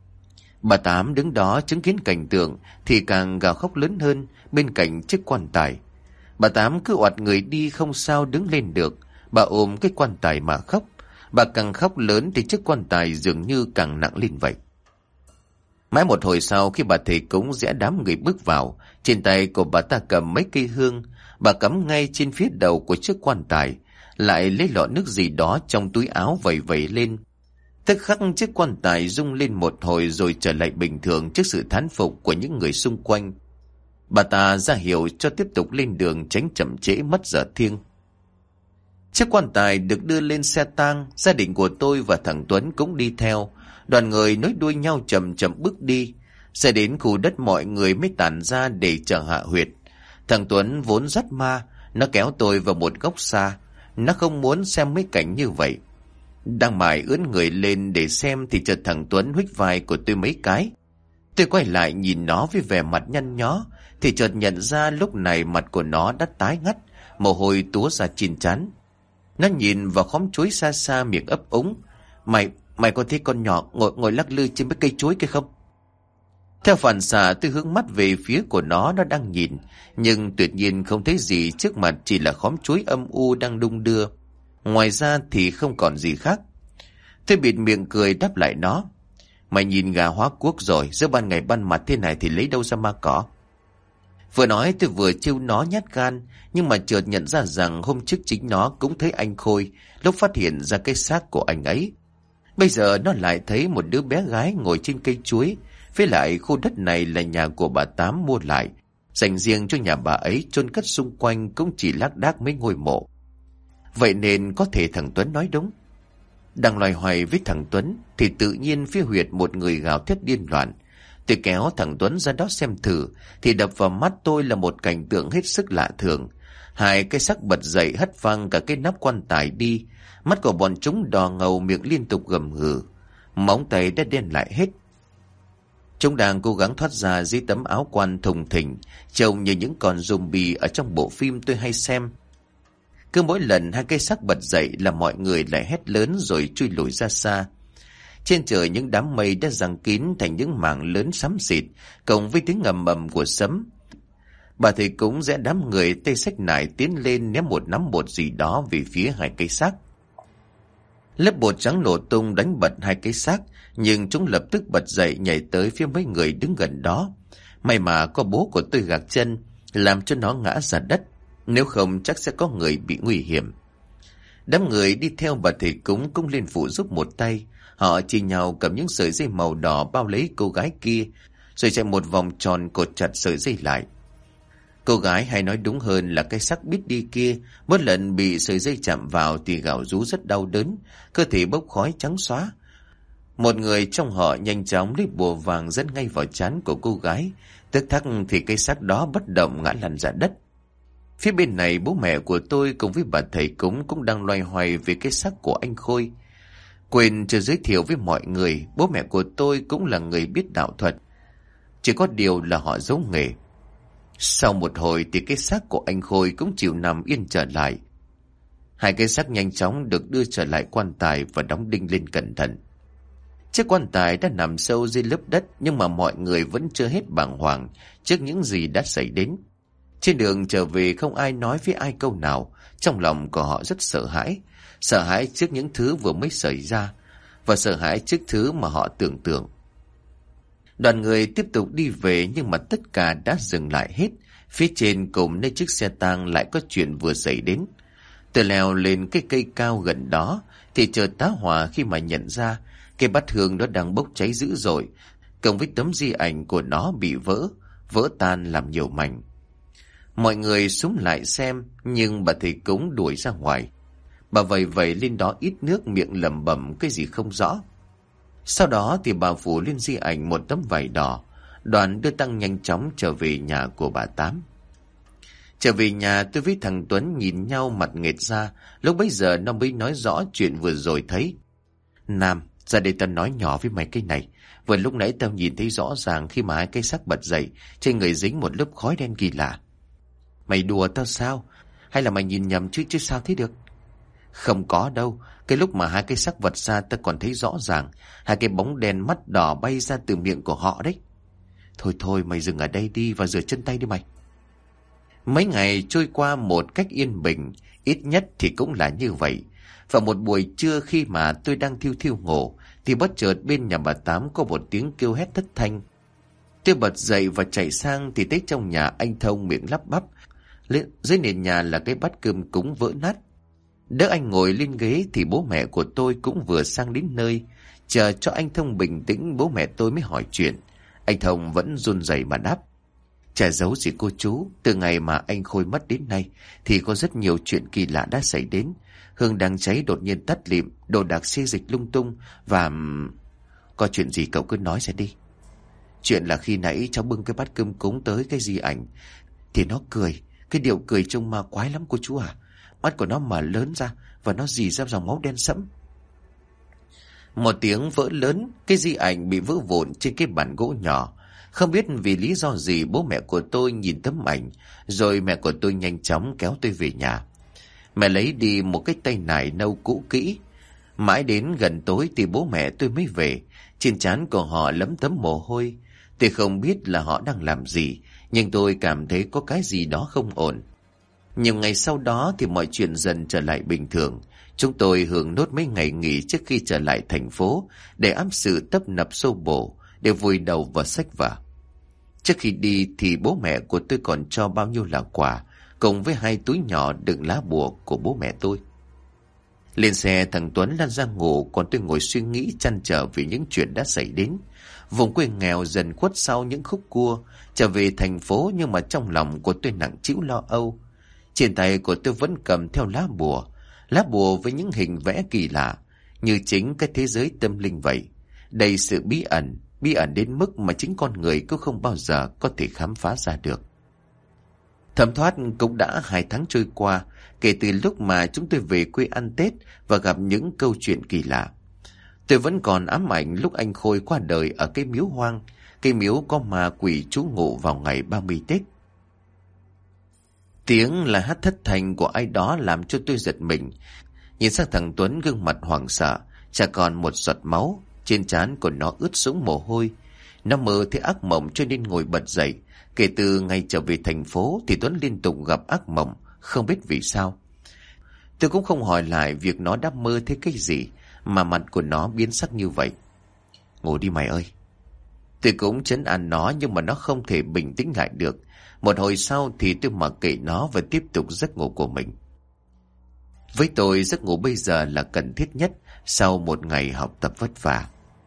Bà Tám đứng đó chứng kiến cảnh tượng thì càng gào khóc lớn hơn bên cạnh chiếc quan tài. Bà Tám cứ oặt người đi không sao đứng lên được, bà ôm cái quan tài mà khóc. Bà càng khóc lớn thì chiếc quan tài dường như càng nặng lên vậy. Mãi một hồi sau, khi bà thầy cúng rẽ đám người bước vào, trên tay của bà ta cầm mấy cây hương. Bà cắm ngay trên phía đầu của chiếc quan tài, lại lấy lọ nước gì đó trong túi áo vẩy vẩy lên. Tức khắc chiếc quan tài rung lên một hồi rồi trở lại bình thường trước sự thán phục của những người xung quanh. Bà ta ra hiệu cho tiếp tục lên đường tránh chậm trễ mất giờ thiêng. Chiếc quan tài được đưa lên xe tang, gia đình của tôi và thằng Tuấn cũng đi theo. Đoàn người nối đuôi nhau chậm chậm bước đi. Xe đến khu đất mọi người mới tản ra để chờ hạ huyệt. Thằng Tuấn vốn rất ma, nó kéo tôi vào một góc xa. Nó không muốn xem mấy cảnh như vậy. Đang mải ưỡn người lên để xem thì chợt thằng Tuấn huých vai của tôi mấy cái. Tôi quay lại nhìn nó với vẻ mặt nhăn nhó thì chợt nhận ra lúc này mặt của nó đã tái ngắt, mồ hôi túa ra trên trán. Nó nhìn vào khóm chuối xa xa, miệng ấp úng. Mày có thấy con nhỏ ngồi lắc lư trên mấy cây chuối kia không? Theo phản xạ tôi hướng mắt về phía của nó đang nhìn, nhưng tuyệt nhiên không thấy gì, trước mặt chỉ là khóm chuối âm u đang đung đưa. Ngoài ra thì không còn gì khác. Tôi bịt miệng cười đáp lại nó. Mày nhìn gà hóa cuốc rồi, giữa ban ngày ban mặt thế này thì lấy đâu ra ma cỏ. Vừa nói tôi vừa trêu nó nhát gan, nhưng mà chợt nhận ra rằng hôm trước chính nó cũng thấy anh Khôi lúc phát hiện ra cái xác của anh ấy. Bây giờ nó lại thấy một đứa bé gái ngồi trên cây chuối. Với lại khu đất này là nhà của bà Tám mua lại, dành riêng cho nhà bà ấy, chôn cất xung quanh cũng chỉ lác đác mấy ngôi mộ. Vậy nên có thể thằng Tuấn nói đúng. Đang loay hoay với thằng Tuấn thì tự nhiên phía huyệt một người gào thét điên loạn. Tôi kéo thằng Tuấn ra đó xem thử thì đập vào mắt tôi là một cảnh tượng hết sức lạ thường. Hai cái xác bật dậy hất văng cả cái nắp quan tài đi. Mắt của bọn chúng đỏ ngầu, miệng liên tục gầm gừ, móng tay đã đen lại hết. Chúng đang cố gắng thoát ra dưới tấm áo quan thùng thình, trông như những con zombie ở trong bộ phim tôi hay xem. Cứ mỗi lần hai cây xác bật dậy là mọi người lại hét lớn rồi chui lùi ra xa. Trên trời những đám mây đã giăng kín thành những mảng lớn xám xịt, cộng với tiếng ầm ầm của sấm. Bà thầy cúng rẽ đám người tay xách nải tiến lên ném một nắm bột gì đó về phía hai cây xác. Lớp bột trắng nổ tung đánh bật hai cái xác, nhưng chúng lập tức bật dậy nhảy tới phía mấy người đứng gần đó. May mà có bố của tôi gạt chân, làm cho nó ngã ra đất, nếu không chắc sẽ có người bị nguy hiểm. Đám người đi theo bà thầy cúng cũng lên phụ giúp một tay. Họ chia nhau cầm những sợi dây màu đỏ bao lấy cô gái kia, rồi chạy một vòng tròn cột chặt sợi dây lại. Cô gái, hay nói đúng hơn là cái xác biết đi kia, mỗi lần bị sợi dây chạm vào thì gào rú rất đau đớn, cơ thể bốc khói trắng xóa. Một người trong họ nhanh chóng lấy bùa vàng dẫn ngay vào trán của cô gái, tức khắc thì cái xác đó bất động ngã lăn ra đất. Phía bên này, bố mẹ của tôi cùng với bà thầy cúng cũng đang loay hoay về cái xác của anh Khôi. Quên chưa giới thiệu với mọi người, bố mẹ của tôi cũng là người biết đạo thuật, chỉ có điều là họ giấu nghề. Sau một hồi thì cái xác của anh Khôi cũng chịu nằm yên trở lại. Hai cái xác nhanh chóng được đưa trở lại quan tài và đóng đinh lên cẩn thận. Chiếc quan tài đã nằm sâu dưới lớp đất, nhưng mà mọi người vẫn chưa hết bàng hoàng trước những gì đã xảy đến. Trên đường trở về không ai nói với ai câu nào, trong lòng của họ rất sợ hãi trước những thứ vừa mới xảy ra, và sợ hãi trước thứ mà họ tưởng tượng. Đoàn người tiếp tục đi về, nhưng mà tất cả đã dừng lại hết. Phía trên cùng nơi chiếc xe tang lại có chuyện vừa xảy đến. Tôi leo lên cái cây cao gần đó thì chợt tá hỏa khi mà nhận ra cái bát hương đó đang bốc cháy dữ dội, cộng với tấm di ảnh của nó bị vỡ tan làm nhiều mảnh. Mọi người xúm lại xem, nhưng bà thầy cúng đuổi ra ngoài. Bà vẩy lên đó ít nước, miệng lẩm bẩm cái gì không rõ. Sau đó thì bà phủ lên di ảnh một tấm vải đỏ. Đoàn đưa tang nhanh chóng trở về nhà của bà Tám. Trở về nhà, tôi với thằng Tuấn nhìn nhau mặt nghệt ra. Lúc bấy giờ nó mới nói rõ chuyện vừa rồi thấy. Nam, ra đây tao nói nhỏ với mày cái này. Vừa lúc nãy tao nhìn thấy rõ ràng khi mà hai cái xác bật dậy, trên người dính một lớp khói đen kỳ lạ. Mày đùa tao sao? Hay là mày nhìn nhầm chứ sao thế được? Không có đâu. Cái lúc mà hai cái xác vật ra tao còn thấy rõ ràng. Hai cái bóng đen mắt đỏ bay ra từ miệng của họ đấy. Thôi mày dừng ở đây đi và rửa chân tay đi mày. Mấy ngày trôi qua một cách yên bình, ít nhất thì cũng là như vậy. Và một buổi trưa khi mà tôi đang thiêu ngủ, thì bất chợt bên nhà bà Tám có một tiếng kêu hét thất thanh. Tôi bật dậy và chạy sang thì thấy trong nhà anh Thông miệng lắp bắp. Dưới nền nhà là cái bát cơm cúng vỡ nát. Đỡ anh ngồi lên ghế thì bố mẹ của tôi cũng vừa sang đến nơi. Chờ cho anh Thông bình tĩnh, bố mẹ tôi mới hỏi chuyện. Anh Thông vẫn run rẩy mà đáp. Chả giấu gì cô chú, từ ngày mà anh Khôi mất đến nay thì có rất nhiều chuyện kỳ lạ đã xảy đến. Hương đang cháy đột nhiên tắt lịm, đồ đạc xê dịch lung tung và... Có chuyện gì cậu cứ nói ra đi. Chuyện là khi nãy cháu bưng cái bát cơm cúng tới cái di ảnh thì nó cười. Cái điệu cười trông ma quái lắm cô chú à. Mắt của nó mở lớn ra và nó rỉ ra dòng máu đen sẫm. Một tiếng vỡ lớn, cái di ảnh bị vỡ vụn trên cái bàn gỗ nhỏ. Không biết vì lý do gì bố mẹ của tôi nhìn tấm ảnh, rồi mẹ của tôi nhanh chóng kéo tôi về nhà. Mẹ lấy đi một cái tay nải nâu cũ kỹ. Mãi đến gần tối thì bố mẹ tôi mới về. Trên trán của họ lấm tấm mồ hôi. Tôi không biết là họ đang làm gì, nhưng tôi cảm thấy có cái gì đó không ổn. Nhiều ngày sau đó thì mọi chuyện dần trở lại bình thường. Chúng tôi hưởng nốt mấy ngày nghỉ trước khi trở lại thành phố để áp sự tấp nập xô bồ, để vùi đầu vào sách vở. Trước khi đi thì bố mẹ của tôi còn cho bao nhiêu là quà, cùng với 2 túi nhỏ đựng lá bùa của bố mẹ tôi. Lên xe, thằng Tuấn lăn ra ngủ, còn tôi ngồi suy nghĩ trăn trở về những chuyện đã xảy đến. Vùng quê nghèo dần khuất sau những khúc cua, trở về thành phố, nhưng mà trong lòng của tôi nặng trĩu lo âu. Trên tay của tôi vẫn cầm theo lá bùa với những hình vẽ kỳ lạ, như chính cái thế giới tâm linh vậy. Đầy sự bí ẩn đến mức mà chính con người cũng không bao giờ có thể khám phá ra được. Thấm thoát cũng đã 2 tháng trôi qua kể từ lúc mà chúng tôi về quê ăn Tết và gặp những câu chuyện kỳ lạ. Tôi vẫn còn ám ảnh lúc anh Khôi qua đời ở cái miếu hoang, cái miếu có ma quỷ trú ngụ vào ngày 30 Tết. Tiếng là hát thất thanh của ai đó làm cho tôi giật mình. Nhìn sang thằng Tuấn, gương mặt hoảng sợ, chả còn một giọt máu, trên trán của nó ướt sũng mồ hôi. Nó mơ thấy ác mộng cho nên ngồi bật dậy. Kể từ ngày trở về thành phố thì Tuấn liên tục gặp ác mộng, không biết vì sao. Tôi cũng không hỏi lại việc nó đã mơ thấy cái gì, mà mặt của nó biến sắc như vậy. Ngủ đi mày ơi. Tôi cũng trấn an nó nhưng mà nó không thể bình tĩnh lại được. Một hồi sau thì tôi mặc kệ nó và tiếp tục giấc ngủ của mình. Với tôi giấc ngủ bây giờ là cần thiết nhất sau một ngày học tập vất vả.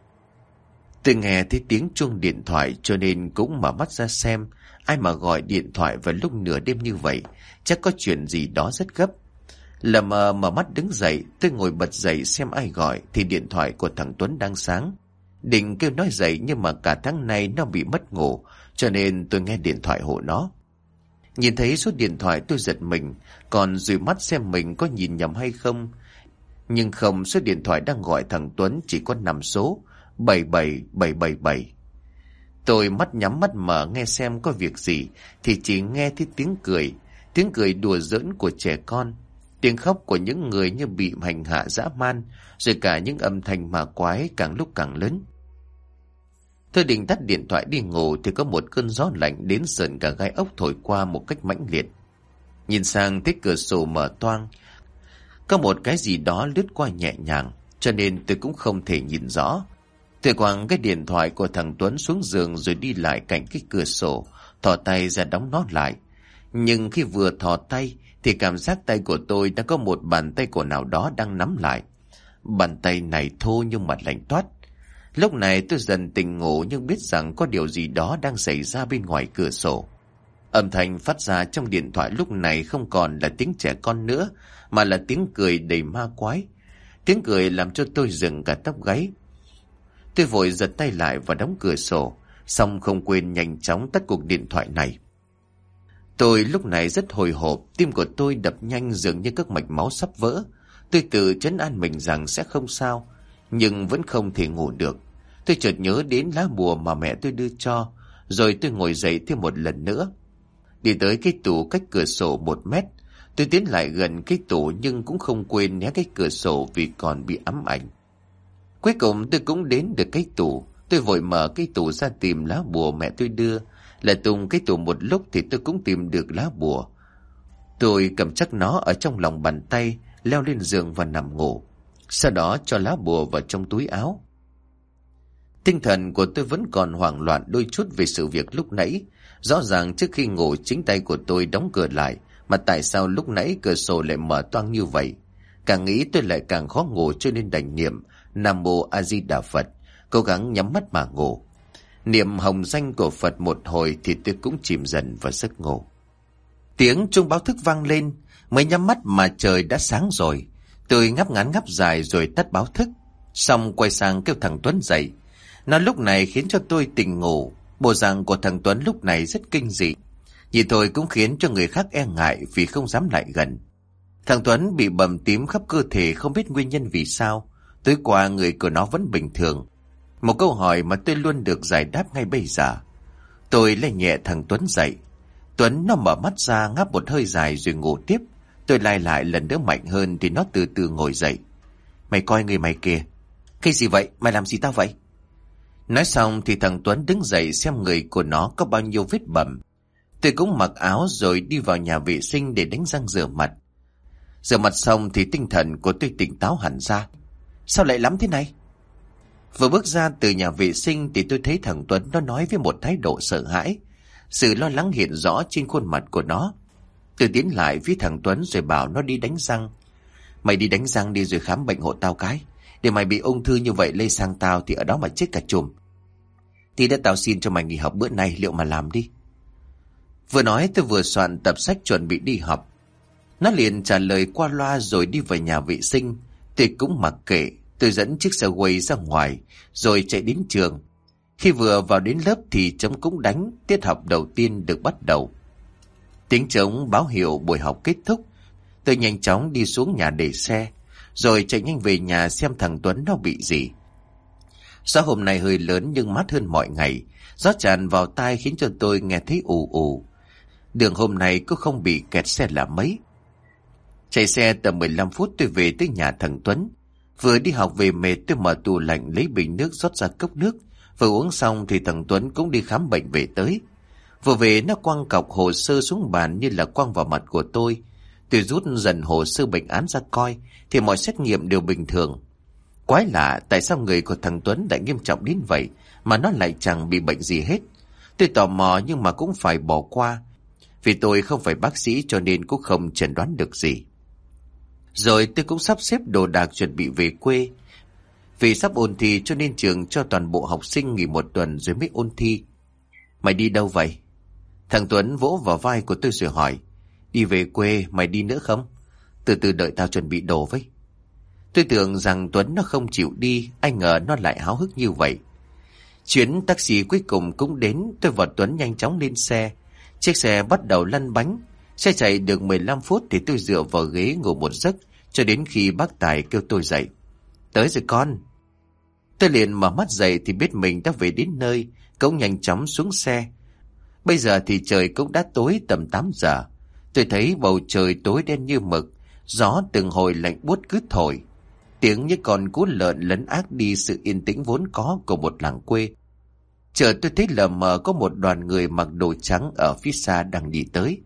Tôi nghe thấy tiếng chuông điện thoại cho nên cũng mở mắt ra xem. Ai mà gọi điện thoại vào lúc nửa đêm như vậy, chắc có chuyện gì đó rất gấp. Lờ mờ mở mắt đứng dậy, tôi ngồi bật dậy xem ai gọi thì điện thoại của thằng Tuấn đang sáng. Định kêu nói dậy nhưng mà cả tháng nay nó bị mất ngủ, cho nên tôi nghe điện thoại hộ nó. Nhìn thấy số điện thoại tôi giật mình, còn dụi mắt xem mình có nhìn nhầm hay không. Nhưng không, số điện thoại đang gọi thằng Tuấn chỉ có 5 số, 77777. Tôi mắt nhắm mắt mở nghe xem có việc gì, thì chỉ nghe thấy tiếng cười đùa giỡn của trẻ con, tiếng khóc của những người như bị hành hạ dã man, rồi cả những âm thanh ma quái càng lúc càng lớn. Tôi định tắt điện thoại đi ngủ thì có một cơn gió lạnh đến sởn cả gai ốc thổi qua một cách mãnh liệt. Nhìn sang thấy cửa sổ mở toang, có một cái gì đó lướt qua nhẹ nhàng, cho nên tôi cũng không thể nhìn rõ. Tôi quăng cái điện thoại của thằng Tuấn xuống giường rồi đi lại cạnh cái cửa sổ, thò tay ra đóng nó lại. Nhưng khi vừa thò tay thì cảm giác tay của tôi đã có một bàn tay của nào đó đang nắm lại. Bàn tay này thô nhưng mà lạnh toát. Lúc này tôi dần tỉnh ngủ nhưng biết rằng có điều gì đó đang xảy ra bên ngoài cửa sổ. Âm thanh phát ra trong điện thoại lúc này không còn là tiếng trẻ con nữa, mà là tiếng cười đầy ma quái. Tiếng cười làm cho tôi dựng cả tóc gáy. Tôi vội giật tay lại và đóng cửa sổ, xong không quên nhanh chóng tắt cuộc điện thoại này. Tôi lúc này rất hồi hộp, tim của tôi đập nhanh dường như các mạch máu sắp vỡ. Tôi tự trấn an mình rằng sẽ không sao, nhưng vẫn không thể ngủ được. Tôi chợt nhớ đến lá bùa mà mẹ tôi đưa cho, rồi tôi ngồi dậy thêm một lần nữa. Đi tới cái tủ cách cửa sổ 1 mét, tôi tiến lại gần cái tủ nhưng cũng không quên né cái cửa sổ vì còn bị ám ảnh. Cuối cùng tôi cũng đến được cái tủ. Tôi vội mở cái tủ ra tìm lá bùa mẹ tôi đưa. Lại tung cái tủ một lúc thì tôi cũng tìm được lá bùa. Tôi cầm chắc nó ở trong lòng bàn tay, leo lên giường và nằm ngủ. Sau đó cho lá bùa vào trong túi áo. Tinh thần của tôi vẫn còn hoảng loạn đôi chút về sự việc lúc nãy. Rõ ràng trước khi ngủ chính tay của tôi đóng cửa lại, mà tại sao lúc nãy cửa sổ lại mở toang như vậy? Càng nghĩ tôi lại càng khó ngủ, cho nên đành niệm Nam Mô A Di Đà Phật, cố gắng nhắm mắt mà ngủ. Niệm hồng danh của Phật một hồi thì tôi cũng chìm dần vào giấc ngủ. Tiếng chuông báo thức vang lên, mới nhắm mắt mà trời đã sáng rồi. Tôi ngáp ngắn ngáp dài rồi tắt báo thức, xong quay sang kêu thằng Tuấn dậy. Nó lúc này khiến cho tôi tỉnh ngủ. Bộ dạng của thằng Tuấn lúc này rất kinh dị, nhìn tôi cũng khiến cho người khác e ngại vì không dám lại gần. Thằng Tuấn bị bầm tím khắp cơ thể, không biết nguyên nhân vì sao. Tối qua người của nó vẫn bình thường. Một câu hỏi mà tôi luôn được giải đáp ngay bây giờ. Tôi lấy nhẹ thằng Tuấn dậy. Tuấn nó mở mắt ra ngáp một hơi dài rồi ngủ tiếp. Tôi lai lại lần nữa mạnh hơn thì nó từ từ ngồi dậy. Mày coi người mày kìa. Cái gì vậy? Mày làm gì tao vậy? Nói xong thì thằng Tuấn đứng dậy xem người của nó có bao nhiêu vết bầm. Tôi cũng mặc áo rồi đi vào nhà vệ sinh để đánh răng rửa mặt. Rửa mặt xong thì tinh thần của tôi tỉnh táo hẳn ra. Sao lại lắm thế này? Vừa bước ra từ nhà vệ sinh thì tôi thấy thằng Tuấn nó nói với một thái độ sợ hãi. Sự lo lắng hiện rõ trên khuôn mặt của nó. Tôi tiến lại với thằng Tuấn rồi bảo nó đi đánh răng. Mày đi đánh răng đi rồi khám bệnh hộ tao cái. Để mày bị ung thư như vậy lây sang tao thì ở đó mà chết cả chùm. Thì đã tao xin cho mày nghỉ học bữa nay, liệu mà làm đi. Vừa nói tôi vừa soạn tập sách chuẩn bị đi học. Nó liền trả lời qua loa rồi đi vào nhà vệ sinh. Tôi cũng mặc kệ. Tôi dẫn chiếc xe quay ra ngoài rồi chạy đến trường. Khi vừa vào đến lớp thì trống cũng đánh, tiết học đầu tiên được bắt đầu. Tiếng trống báo hiệu buổi học kết thúc. Tôi nhanh chóng đi xuống nhà để xe, rồi chạy nhanh về nhà xem thằng Tuấn nó bị gì. Gió hôm nay hơi lớn nhưng mát hơn mọi ngày. Gió tràn vào tai khiến cho tôi nghe thấy ù ù. Đường hôm nay cũng không bị kẹt xe là mấy. Chạy xe tầm 15 phút tôi về tới nhà thằng Tuấn. Vừa đi học về mệt, tôi mở tủ lạnh lấy bình nước rót ra cốc nước. Vừa uống xong thì thằng Tuấn cũng đi khám bệnh về tới. Vừa về nó quăng cọc hồ sơ xuống bàn như là quăng vào mặt của tôi. Tôi rút dần hồ sơ bệnh án ra coi thì mọi xét nghiệm đều bình thường. Quái lạ, tại sao người của thằng Tuấn lại nghiêm trọng đến vậy mà nó lại chẳng bị bệnh gì hết? Tôi tò mò nhưng mà cũng phải bỏ qua, vì tôi không phải bác sĩ cho nên cũng không chẩn đoán được gì. Rồi tôi cũng sắp xếp đồ đạc chuẩn bị về quê. Vì sắp ôn thi cho nên trường cho toàn bộ học sinh nghỉ 1 tuần rồi mới ôn thi. Mày đi đâu vậy? Thằng Tuấn vỗ vào vai của tôi rồi hỏi. Đi về quê, mày đi nữa không? Từ từ đợi tao chuẩn bị đồ với. Tôi tưởng rằng Tuấn nó không chịu đi, ai ngờ nó lại háo hức như vậy. Chuyến taxi cuối cùng cũng đến, tôi và Tuấn nhanh chóng lên xe. Chiếc xe bắt đầu lăn bánh. Xe chạy được 15 phút thì tôi dựa vào ghế ngủ một giấc cho đến khi bác Tài kêu tôi dậy. Tới rồi con. Tôi liền mở mắt dậy thì biết mình đã về đến nơi, cũng nhanh chóng xuống xe. Bây giờ thì trời cũng đã tối tầm 8 giờ. Tôi thấy bầu trời tối đen như mực, gió từng hồi lạnh buốt cứ thổi. Tiếng như con cú lợn lấn át đi sự yên tĩnh vốn có của một làng quê. Chợt tôi thấy lờ mờ có một đoàn người mặc đồ trắng ở phía xa đang đi tới.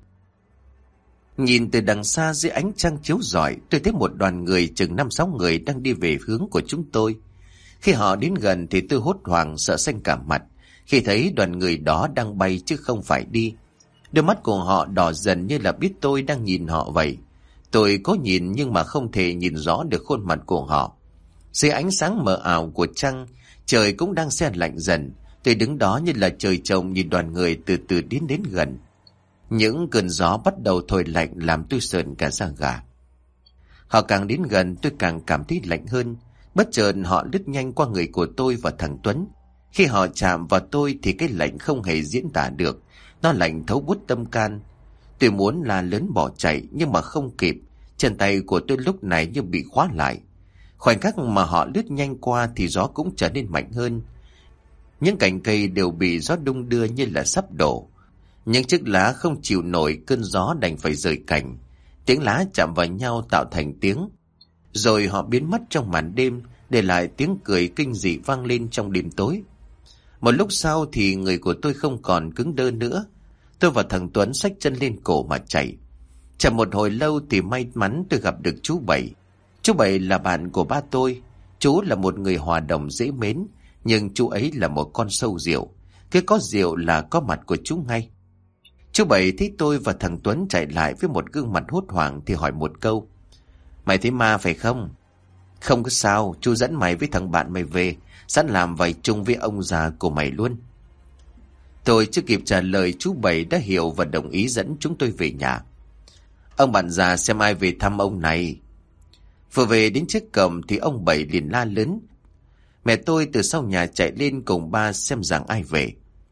Nhìn từ đằng xa dưới ánh trăng chiếu rọi, tôi thấy một đoàn người chừng 5-6 người đang đi về hướng của chúng tôi. Khi họ đến gần thì tôi hốt hoảng sợ xanh cả mặt khi thấy đoàn người đó đang bay chứ không phải đi. Đôi mắt của họ đỏ dần như là biết tôi đang nhìn họ vậy. Tôi có nhìn nhưng mà không thể nhìn rõ được khuôn mặt của họ. Dưới ánh sáng mờ ảo của trăng, trời cũng đang se lạnh dần. Tôi đứng đó như là trời trồng nhìn đoàn người từ từ đến gần. Những cơn gió bắt đầu thổi lạnh làm tôi sợn cả da gà. Họ càng đến gần tôi càng cảm thấy lạnh hơn. Bất chợt họ lướt nhanh qua người của tôi và thằng Tuấn. Khi họ chạm vào tôi thì cái lạnh không hề diễn tả được. Nó lạnh thấu buốt tâm can. Tôi muốn la lớn bỏ chạy nhưng mà không kịp. Chân tay của tôi lúc này như bị khóa lại. Khoảnh khắc mà họ lướt nhanh qua thì gió cũng trở nên mạnh hơn. Những cành cây đều bị gió đung đưa như là sắp đổ. Những chiếc lá không chịu nổi cơn gió đành phải rời cành. Tiếng lá chạm vào nhau tạo thành tiếng. Rồi họ biến mất trong màn đêm, để lại tiếng cười kinh dị vang lên trong đêm tối. Một lúc sau thì người của tôi không còn cứng đơ nữa. Tôi và thằng Tuấn xách chân lên cổ mà chạy. Chẳng một hồi lâu thì may mắn tôi gặp được chú Bảy. Chú Bảy là bạn của ba tôi. Chú là một người hòa đồng dễ mến, nhưng chú ấy là một con sâu rượu. Cái có rượu là có mặt của chú ngay. Chú Bảy thấy tôi và thằng Tuấn chạy lại với một gương mặt hốt hoảng thì hỏi một câu. Mày thấy ma phải không? Không có sao, chú dẫn mày với thằng bạn mày về, sẵn làm vầy chung với ông già của mày luôn. Tôi chưa kịp trả lời, chú Bảy đã hiểu và đồng ý dẫn chúng tôi về nhà. Ông bạn già xem ai về thăm ông này. Vừa về đến trước cổng thì ông Bảy liền la lớn. Mẹ tôi từ sau nhà chạy lên cùng ba xem rằng ai về.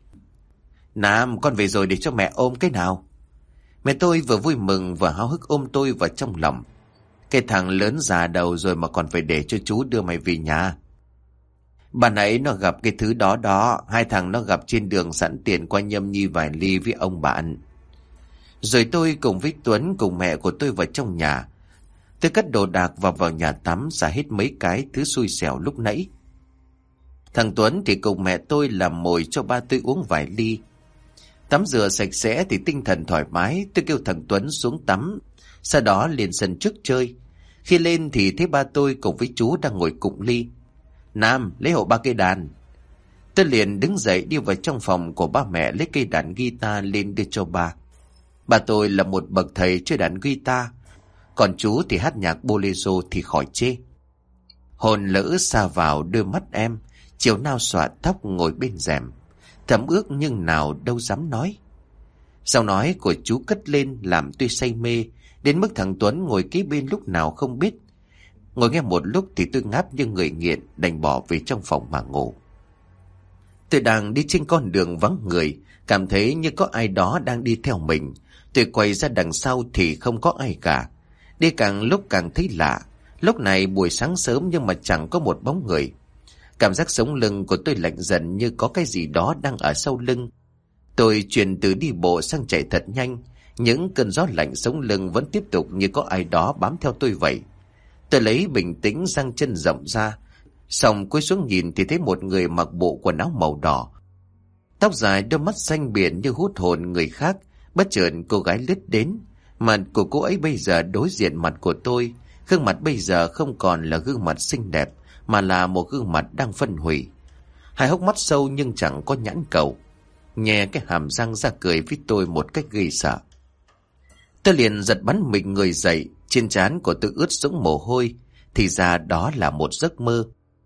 Nam, con về rồi để cho mẹ ôm cái nào. Mẹ tôi vừa vui mừng vừa háo hức ôm tôi vào trong lòng. Cái thằng lớn già đầu rồi mà còn phải để cho chú đưa mày về nhà. Bà nãy nó gặp cái thứ đó đó, hai thằng nó gặp trên đường sẵn tiền qua nhâm nhi vài ly với ông bạn. Rồi tôi cùng với Tuấn cùng mẹ của tôi vào trong nhà. Tôi cất đồ đạc và vào nhà tắm xả hết mấy cái thứ xui xẻo lúc nãy. Thằng Tuấn thì cùng mẹ tôi làm mồi cho ba tôi uống vài ly. Tắm rửa sạch sẽ thì tinh thần thoải mái, tôi kêu thằng Tuấn xuống tắm, sau đó lên sân trước chơi. Khi lên thì thấy ba tôi cùng với chú đang ngồi cụng ly. Nam, lấy hộ ba cây đàn. Tôi liền đứng dậy đi vào trong phòng của ba mẹ lấy cây đàn guitar lên đưa cho ba. Bà tôi là một bậc thầy chơi đàn guitar, còn chú thì hát nhạc bolero thì khỏi chê. Hồn lỡ xa vào đôi mắt em, chiều nào xõa tóc ngồi bên rèm, thầm ước nhưng nào đâu dám nói. Giọng nói của chú cất lên làm tôi say mê, đến mức thằng Tuấn ngồi kế bên lúc nào không biết. Ngồi nghe một lúc thì tôi ngáp như người nghiện, đành bỏ về trong phòng mà ngủ. Tôi đang đi trên con đường vắng người, cảm thấy như có ai đó đang đi theo mình. Tôi quay ra đằng sau thì không có ai cả. Đi càng lúc càng thấy lạ. Lúc này buổi sáng sớm nhưng mà chẳng có một bóng người. Cảm giác sống lưng của tôi lạnh dần như có cái gì đó đang ở sau lưng. Tôi chuyển từ đi bộ sang chạy thật nhanh. Những cơn gió lạnh sống lưng vẫn tiếp tục như có ai đó bám theo tôi vậy. Tôi lấy bình tĩnh giang chân rộng ra. Xong cúi xuống nhìn thì thấy một người mặc bộ quần áo màu đỏ. Tóc dài, đôi mắt xanh biển như hút hồn người khác. Bất chợt cô gái lướt đến. Mặt của cô ấy bây giờ đối diện mặt của tôi. Gương mặt bây giờ không còn là gương mặt xinh đẹp, mà là một gương mặt đang phân hủy. Hai hốc mắt sâu nhưng chẳng có nhãn cầu, nhè cái hàm răng ra cười với tôi một cách gây sợ. Tôi liền giật bắn mình người dậy, trên trán của tôi ướt sũng mồ hôi, thì ra đó là một giấc mơ.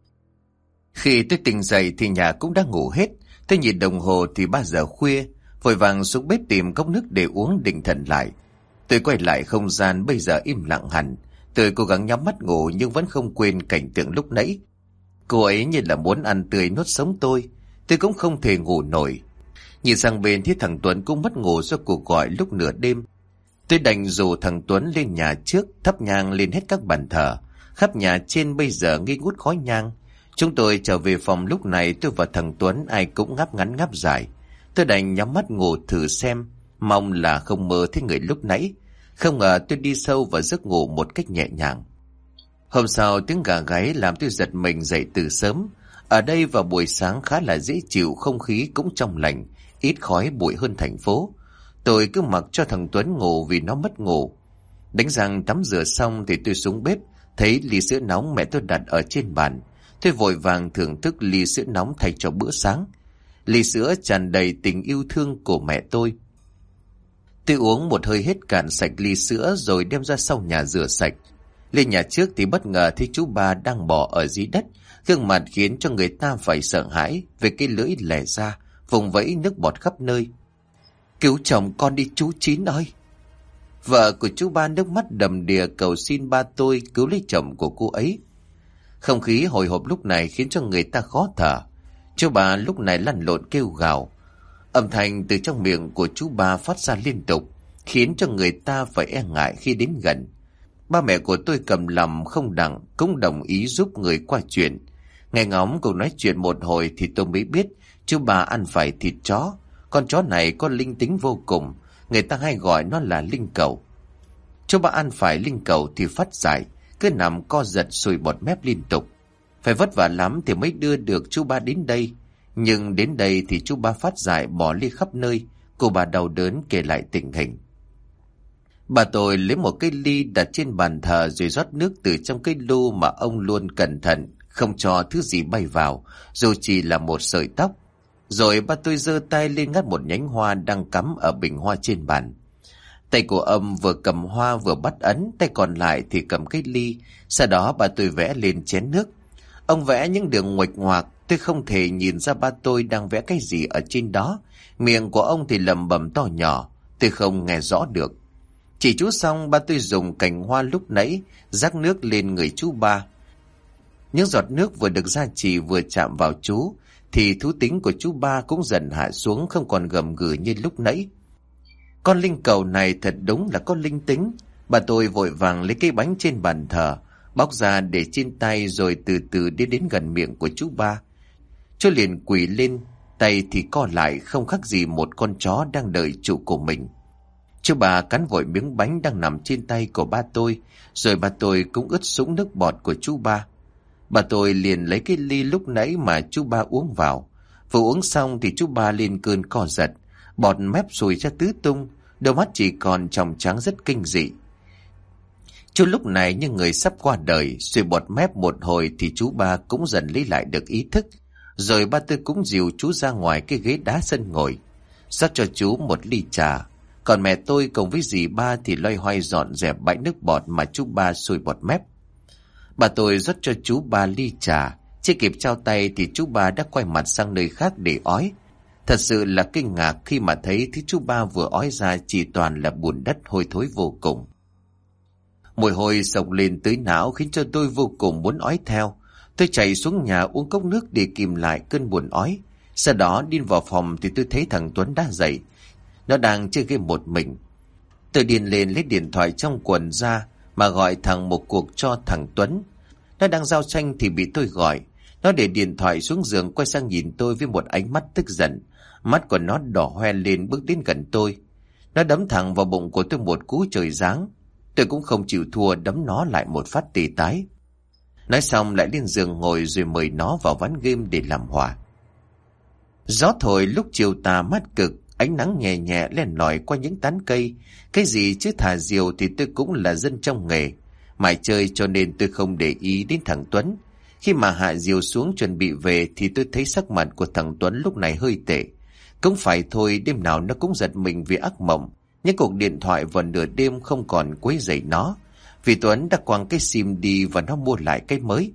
Khi tôi tỉnh dậy thì nhà cũng đã ngủ hết. Tôi nhìn đồng hồ thì 3 giờ khuya, vội vàng xuống bếp tìm cốc nước để uống định thần lại. Tôi quay lại không gian bây giờ im lặng hẳn. Tôi cố gắng nhắm mắt ngủ nhưng vẫn không quên cảnh tượng lúc nãy. Cô ấy như là muốn ăn tươi nuốt sống tôi. Tôi cũng không thể ngủ nổi. Nhìn sang bên thì thằng Tuấn cũng mất ngủ do cuộc gọi lúc nửa đêm. Tôi đành rủ thằng Tuấn lên nhà trước, thắp nhang lên hết các bàn thờ. Khắp nhà trên bây giờ nghi ngút khói nhang. Chúng tôi trở về phòng, lúc này tôi và thằng Tuấn ai cũng ngáp ngắn ngáp dài. Tôi đành nhắm mắt ngủ thử xem, mong là không mơ thấy người lúc nãy. Không ngờ tôi đi sâu vào giấc ngủ một cách nhẹ nhàng. Hôm sau tiếng gà gáy làm tôi giật mình dậy từ sớm. Ở đây vào buổi sáng khá là dễ chịu, không khí cũng trong lành, ít khói bụi hơn thành phố. Tôi cứ mặc cho thằng Tuấn ngủ vì nó mất ngủ. Đánh răng tắm rửa xong thì tôi xuống bếp, thấy ly sữa nóng mẹ tôi đặt ở trên bàn. Tôi vội vàng thưởng thức ly sữa nóng thay cho bữa sáng. Ly sữa tràn đầy tình yêu thương của mẹ tôi. Tôi uống một hơi hết cạn sạch ly sữa rồi đem ra sau nhà rửa sạch. Lên nhà trước thì bất ngờ thấy chú ba đang bò ở dưới đất, gương mặt khiến cho người ta phải sợ hãi về cái lưỡi lè ra, vùng vẫy nước bọt khắp nơi. Cứu chồng con đi chú Chín ơi! Vợ của chú ba nước mắt đầm đìa cầu xin ba tôi cứu lấy chồng của cô ấy. Không khí hồi hộp lúc này khiến cho người ta khó thở. Chú ba lúc này lăn lộn kêu gào. Âm thanh từ trong miệng của chú ba phát ra liên tục, khiến cho người ta phải e ngại khi đến gần. Ba mẹ của tôi cầm lòng không đặng cũng đồng ý giúp người qua chuyện. Nghe ngóng cùng nói chuyện một hồi thì tôi mới biết chú ba ăn phải thịt chó. Con chó này có linh tính vô cùng, người ta hay gọi nó là linh cẩu. Chú ba ăn phải linh cẩu thì phát giải, cứ nằm co giật sùi bọt mép liên tục. Phải vất vả lắm thì mới đưa được chú ba đến đây. Nhưng đến đây thì chú ba phát giải bỏ ly khắp nơi. Cô bà đau đớn kể lại tình hình. Bà tôi lấy một cái ly đặt trên bàn thờ rồi rót nước từ trong cái lu mà ông luôn cẩn thận, không cho thứ gì bay vào, dù chỉ là một sợi tóc. Rồi bà tôi giơ tay lên ngắt một nhánh hoa đang cắm ở bình hoa trên bàn. Tay của ông vừa cầm hoa vừa bắt ấn, tay còn lại thì cầm cái ly. Sau đó bà tôi vẽ lên chén nước. Ông vẽ những đường nguệch ngoạc, tôi không thể nhìn ra ba tôi đang vẽ cái gì ở trên đó. Miệng của ông thì lẩm bẩm to nhỏ, tôi không nghe rõ được. Chỉ chú xong, ba tôi dùng cành hoa lúc nãy rắc nước lên người chú ba. Những giọt nước vừa được gia trì vừa chạm vào chú thì thú tính của chú ba cũng dần hạ xuống, không còn gầm gừ như lúc nãy. Con linh cẩu này thật đúng là có linh tính. Bà tôi vội vàng lấy cái bánh trên bàn thờ, bóc ra để trên tay rồi từ từ đi đến gần miệng của chú ba. Chú liền quỳ lên, tay thì co lại không khác gì một con chó đang đợi chủ của mình. Chú ba cắn vội miếng bánh đang nằm trên tay của ba tôi, rồi ba tôi cũng ướt sũng nước bọt của chú ba. Bà tôi liền lấy cái ly lúc nãy mà chú ba uống vào. Vừa uống xong thì chú ba lên cơn co giật, bọt mép sùi ra tứ tung, đôi mắt chỉ còn tròng trắng rất kinh dị. Chú lúc này như người sắp qua đời, sùi bọt mép một hồi thì chú ba cũng dần lấy lại được ý thức. Rồi ba tôi cũng dìu chú ra ngoài cái ghế đá sân ngồi, rót cho chú một ly trà. Còn mẹ tôi cùng với dì ba thì loay hoay dọn dẹp bãi nước bọt mà chú ba sùi bọt mép. Bà tôi rót cho chú ba ly trà, chưa kịp trao tay thì chú ba đã quay mặt sang nơi khác để ói. Thật sự là kinh ngạc khi mà thấy thứ chú ba vừa ói ra chỉ toàn là bùn đất hôi thối vô cùng. Mùi hôi sộc lên tới não khiến cho tôi vô cùng muốn ói theo. Tôi chạy xuống nhà uống cốc nước để kìm lại cơn buồn ói. Sau đó đi vào phòng thì tôi thấy thằng Tuấn đã dậy. Nó đang chơi game một mình. Tôi điền lên lấy điện thoại trong quần ra mà gọi thằng một cuộc cho thằng Tuấn. Nó đang giao tranh thì bị tôi gọi. Nó để điện thoại xuống giường quay sang nhìn tôi với một ánh mắt tức giận. Mắt của nó đỏ hoe lên bước đến gần tôi. Nó đấm thẳng vào bụng của tôi một cú trời giáng. Tôi cũng không chịu thua đấm nó lại một phát tê tái. Nói xong lại lên giường ngồi rồi mời nó vào ván game để làm hòa. Gió thổi lúc chiều tà mát cực, ánh nắng nhẹ nhẹ len lỏi qua những tán cây. Cái gì chứ thả diều thì tôi cũng là dân trong nghề. Mãi chơi cho nên tôi không để ý đến thằng Tuấn. Khi mà hạ diều xuống chuẩn bị về thì tôi thấy sắc mặt của thằng Tuấn lúc này hơi tệ. Cũng phải thôi, đêm nào nó cũng giật mình vì ác mộng. Những cuộc điện thoại vào nửa đêm không còn quấy rầy nó, vì Tuấn đã quăng cái sim đi và nó mua lại cái mới.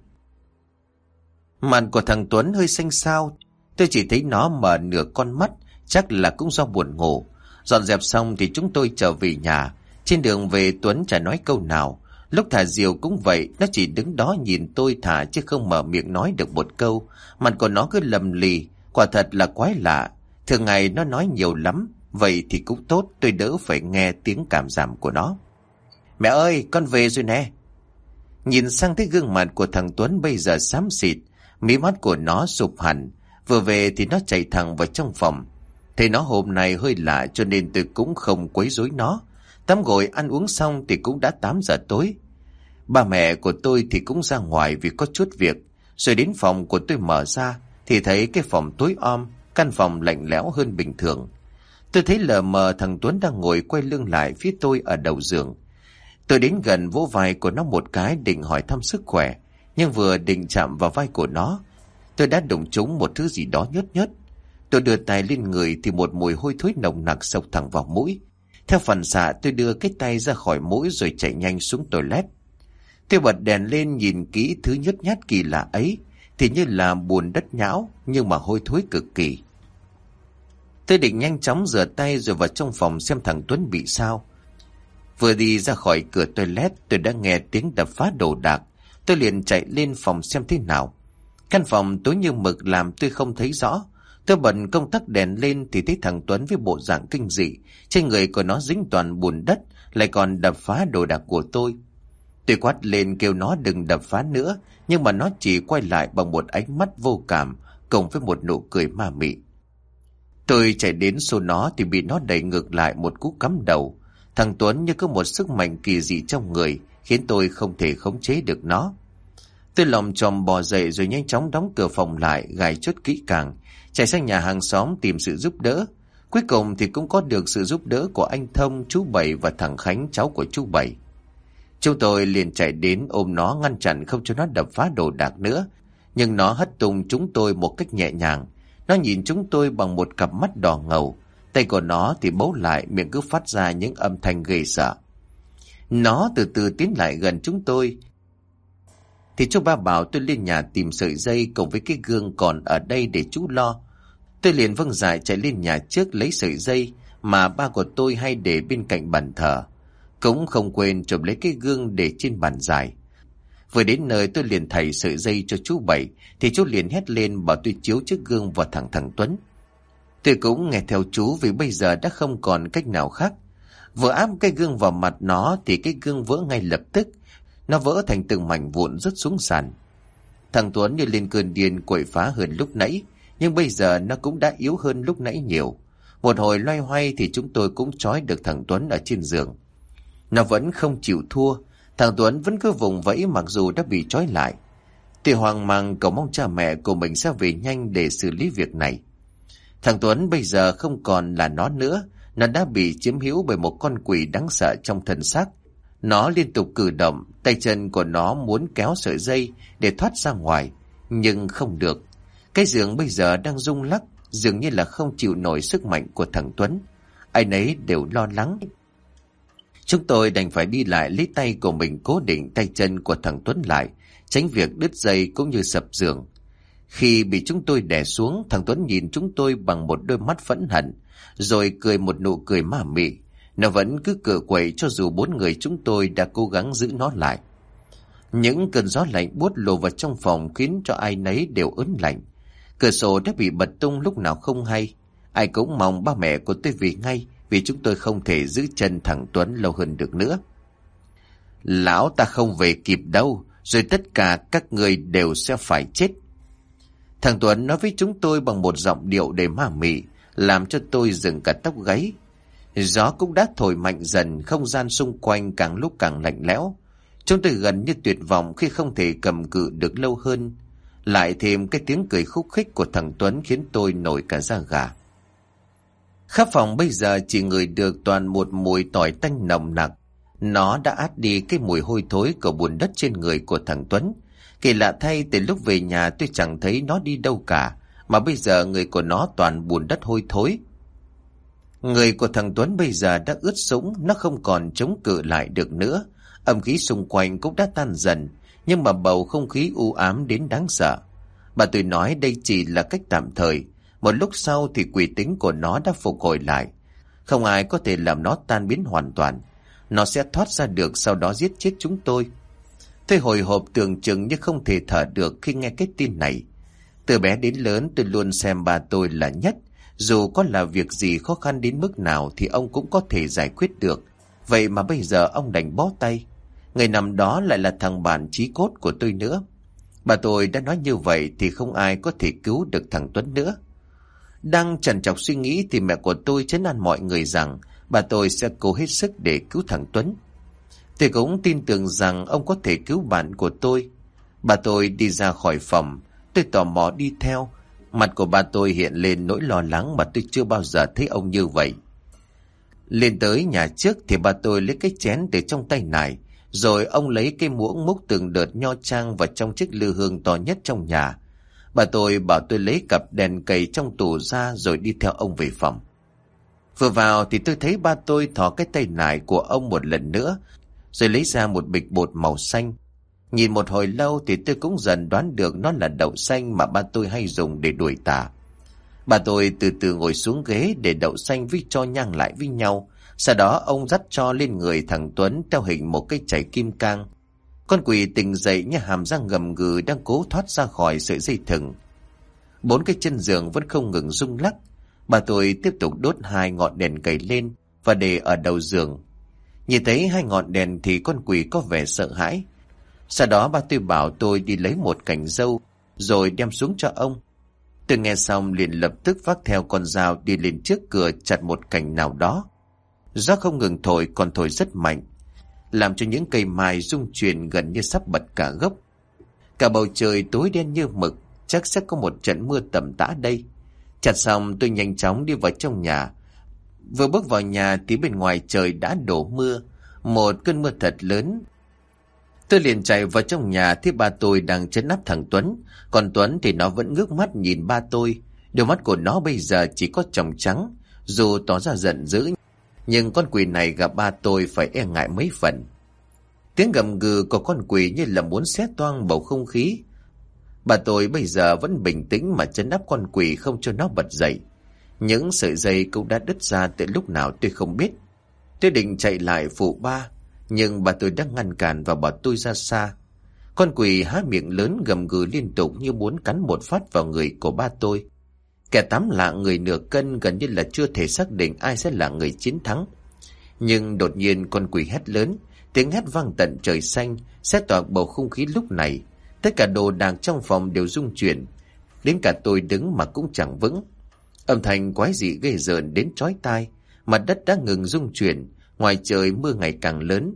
Mặt của thằng Tuấn hơi xanh xao. Tôi chỉ thấy nó mở nửa con mắt, chắc là cũng do buồn ngủ. Dọn dẹp xong thì chúng tôi trở về nhà. Trên đường về Tuấn chả nói câu nào. Lúc thả diều cũng vậy, nó chỉ đứng đó nhìn tôi thả chứ không mở miệng nói được một câu. Mặt của nó cứ lầm lì, quả thật là quái lạ. Thường ngày nó nói nhiều lắm, vậy thì cũng tốt, tôi đỡ phải nghe tiếng cảm giảm của nó. Mẹ ơi, con về rồi nè. Nhìn sang thấy gương mặt của thằng Tuấn bây giờ xám xịt, mí mắt của nó sụp hẳn. Vừa về thì nó chạy thẳng vào trong phòng. Thấy nó hôm nay hơi lạ cho nên tôi cũng không quấy rối nó. Tắm gội ăn uống xong thì cũng đã 8 giờ tối. Ba mẹ của tôi thì cũng ra ngoài vì có chút việc. Rồi đến phòng của tôi mở ra thì thấy cái phòng tối om, căn phòng lạnh lẽo hơn bình thường. Tôi thấy lờ mờ thằng Tuấn đang ngồi quay lưng lại phía tôi ở đầu giường. Tôi đến gần vỗ vai của nó một cái định hỏi thăm sức khỏe. Nhưng vừa định chạm vào vai của nó, tôi đã đụng trúng một thứ gì đó nhớt nhớt. Tôi đưa tay lên người thì một mùi hôi thối nồng nặc xộc thẳng vào mũi. Theo phản xạ tôi đưa cái tay ra khỏi mũi rồi chạy nhanh xuống toilet. Tôi bật đèn lên nhìn kỹ thứ nhớt nhát kỳ lạ ấy thì như là bùn đất nhão nhưng mà hôi thối cực kỳ. Tôi định nhanh chóng rửa tay rồi vào trong phòng xem thằng Tuấn bị sao. Vừa đi ra khỏi cửa toilet tôi đã nghe tiếng đập phá đồ đạc. Tôi liền chạy lên phòng xem thế nào. Căn phòng tối như mực làm tôi không thấy rõ. Tôi bật công tắc đèn lên thì thấy thằng Tuấn với bộ dạng kinh dị. Trên người của nó dính toàn bùn đất, lại còn đập phá đồ đạc của tôi. Tôi quát lên kêu nó đừng đập phá nữa, nhưng mà nó chỉ quay lại bằng một ánh mắt vô cảm cùng với một nụ cười ma mị. Tôi chạy đến xô nó thì bị nó đẩy ngược lại một cú cắm đầu. Thằng Tuấn như có một sức mạnh kỳ dị trong người khiến tôi không thể khống chế được nó. Tôi lồm chồm bò dậy rồi nhanh chóng đóng cửa phòng lại, gài chốt kỹ càng, chạy sang nhà hàng xóm tìm sự giúp đỡ. Cuối cùng thì cũng có được sự giúp đỡ của anh Thông, chú Bảy và thằng Khánh, cháu của chú Bảy. Chúng tôi liền chạy đến ôm nó ngăn chặn không cho nó đập phá đồ đạc nữa. Nhưng nó hất tung chúng tôi một cách nhẹ nhàng. Nó nhìn chúng tôi bằng một cặp mắt đỏ ngầu. Tay của nó thì bấu lại, miệng cứ phát ra những âm thanh ghê sợ. Nó từ từ tiến lại gần chúng tôi. Thì chú ba bảo tôi lên nhà tìm sợi dây cùng với cái gương còn ở đây để chú lo. Tôi liền vâng dạ chạy lên nhà trước lấy sợi dây mà ba của tôi hay để bên cạnh bàn thờ. Cũng không quên chụp lấy cái gương để trên bàn dài. Vừa đến nơi tôi liền thảy sợi dây cho chú Bảy thì chú liền hét lên bảo tôi chiếu chiếc gương vào thằng Tuấn. Tôi cũng nghe theo chú vì bây giờ đã không còn cách nào khác. Vừa áp cái gương vào mặt nó thì cái gương vỡ ngay lập tức. Nó vỡ thành từng mảnh vụn rớt xuống sàn. Thằng Tuấn như lên cơn điên quậy phá hơn lúc nãy, nhưng bây giờ nó cũng đã yếu hơn lúc nãy nhiều. Một hồi loay hoay thì chúng tôi cũng trói được thằng Tuấn ở trên giường. Nó vẫn không chịu thua, thằng Tuấn vẫn cứ vùng vẫy mặc dù đã bị trói lại. Tôi hoang mang cầu mong cha mẹ của mình sẽ về nhanh để xử lý việc này. Thằng Tuấn bây giờ không còn là nó nữa, nó đã bị chiếm hữu bởi một con quỷ đáng sợ trong thân xác. Nó liên tục cử động, tay chân của nó muốn kéo sợi dây để thoát ra ngoài, nhưng không được. Cái giường bây giờ đang rung lắc, dường như là không chịu nổi sức mạnh của thằng Tuấn. Ai nấy đều lo lắng. Chúng tôi đành phải đi lại lấy tay của mình cố định tay chân của thằng Tuấn lại, tránh việc đứt dây cũng như sập giường. Khi bị chúng tôi đè xuống, thằng Tuấn nhìn chúng tôi bằng một đôi mắt phẫn hận, rồi cười một nụ cười ma mị. Nó vẫn cứ cựa quậy cho dù 4 người chúng tôi đã cố gắng giữ nó lại. Những cơn gió lạnh buốt lùa vào trong phòng khiến cho ai nấy đều ớn lạnh. Cửa sổ đã bị bật tung lúc nào không hay. Ai cũng mong ba mẹ của tôi về ngay, vì chúng tôi không thể giữ chân thằng Tuấn lâu hơn được nữa. Lão ta không về kịp đâu, rồi tất cả các người đều sẽ phải chết. Thằng Tuấn nói với chúng tôi bằng một giọng điệu đầy ma mị, làm cho tôi dựng cả tóc gáy. Gió cũng đã thổi mạnh dần, không gian xung quanh càng lúc càng lạnh lẽo. Chúng tôi gần như tuyệt vọng khi không thể cầm cự được lâu hơn. Lại thêm cái tiếng cười khúc khích của thằng Tuấn khiến tôi nổi cả da gà. Khắp phòng bây giờ chỉ ngửi được toàn một mùi tỏi tanh nồng nặc. Nó đã át đi cái mùi hôi thối của bùn đất trên người của thằng Tuấn. Kỳ lạ thay, từ lúc về nhà tôi chẳng thấy nó đi đâu cả, mà bây giờ người của nó toàn bùn đất hôi thối. Người của thằng Tuấn bây giờ đã ướt sũng, nó không còn chống cự lại được nữa. Âm khí xung quanh cũng đã tan dần, nhưng mà bầu không khí u ám đến đáng sợ. Bà tôi nói đây chỉ là cách tạm thời, một lúc sau thì quỷ tính của nó đã phục hồi lại. Không ai có thể làm nó tan biến hoàn toàn. Nó sẽ thoát ra được, sau đó giết chết chúng tôi. Tôi hồi hộp tưởng chừng như không thể thở được khi nghe cái tin này. Từ bé đến lớn tôi luôn xem ba tôi là nhất. Dù có là việc gì khó khăn đến mức nào thì ông cũng có thể giải quyết được. Vậy mà bây giờ ông đành bó tay. Người nằm đó lại là thằng bạn chí cốt của tôi nữa. Bà tôi đã nói như vậy thì không ai có thể cứu được thằng Tuấn nữa. Đang trằn trọc suy nghĩ thì mẹ của tôi trấn an mọi người rằng bà tôi sẽ cố hết sức để cứu thằng Tuấn. Tôi cũng tin tưởng rằng ông có thể cứu bạn của tôi. Bà tôi đi ra khỏi phòng, tôi tò mò đi theo. Mặt của bà tôi hiện lên nỗi lo lắng mà tôi chưa bao giờ thấy ông như vậy. Lên tới nhà trước thì bà tôi lấy cái chén từ trong tay nải, rồi ông lấy cái muỗng múc từng đợt nho trang vào trong chiếc lư hương to nhất trong nhà. Bà tôi bảo tôi lấy cặp đèn cầy trong tủ ra rồi đi theo ông về phòng. Vừa vào thì tôi thấy ba tôi thò cái tay nải của ông một lần nữa, rồi lấy ra một bịch bột màu xanh. Nhìn một hồi lâu thì tôi cũng dần đoán được nó là đậu xanh mà ba tôi hay dùng để đuổi tà. Bà tôi từ từ ngồi xuống ghế để đậu xanh với tro nhang lại với nhau. Sau đó ông dắt tro lên người thằng Tuấn theo hình một cái chảy kim cang. Con quỷ tỉnh dậy như hàm răng gầm gừ đang cố thoát ra khỏi sợi dây thừng. 4 cái chân giường vẫn không ngừng rung lắc. Bà tôi tiếp tục đốt 2 ngọn đèn cầy lên và để ở đầu giường. Nhìn thấy 2 ngọn đèn thì con quỷ có vẻ sợ hãi. Sau đó ba tôi bảo tôi đi lấy một cành dâu rồi đem xuống cho ông. Tôi nghe xong liền lập tức vác theo con dao đi lên trước cửa chặt một cành nào đó. Gió không ngừng thổi, còn thổi rất mạnh, làm cho những cây mai rung chuyển gần như sắp bật cả gốc. Cả bầu trời tối đen như mực, chắc sẽ có một trận mưa tầm tã đây. Chặt xong tôi nhanh chóng đi vào trong nhà. Vừa bước vào nhà thì bên ngoài trời đã đổ mưa, một cơn mưa thật lớn. Tôi liền chạy vào trong nhà thấy ba tôi đang trấn áp thằng Tuấn. Còn Tuấn thì nó vẫn ngước mắt nhìn ba tôi. Đôi mắt của nó bây giờ chỉ có tròng trắng. Dù tỏ ra giận dữ, nhưng con quỷ này gặp ba tôi phải e ngại mấy phần. Tiếng gầm gừ của con quỷ như là muốn xé toang bầu không khí. Bà tôi bây giờ vẫn bình tĩnh mà trấn áp con quỷ không cho nó bật dậy. Những sợi dây cũng đã đứt ra từ lúc nào tôi không biết. Tôi định chạy lại phụ ba, nhưng bà tôi đã ngăn cản và bỏ tôi ra xa. Con quỷ há miệng lớn gầm gừ liên tục như muốn cắn một phát vào người của ba tôi. Kẻ tám lạ người nửa cân gần như là chưa thể xác định ai sẽ là người chiến thắng. Nhưng đột nhiên con quỷ hét lớn, tiếng hét vang tận trời xanh, xé toạc bầu không khí lúc này. Tất cả đồ đạc trong phòng đều rung chuyển, đến cả tôi đứng mà cũng chẳng vững. Âm thanh quái dị ghê rợn đến chói tai, mặt đất đã ngừng rung chuyển, ngoài trời mưa ngày càng lớn.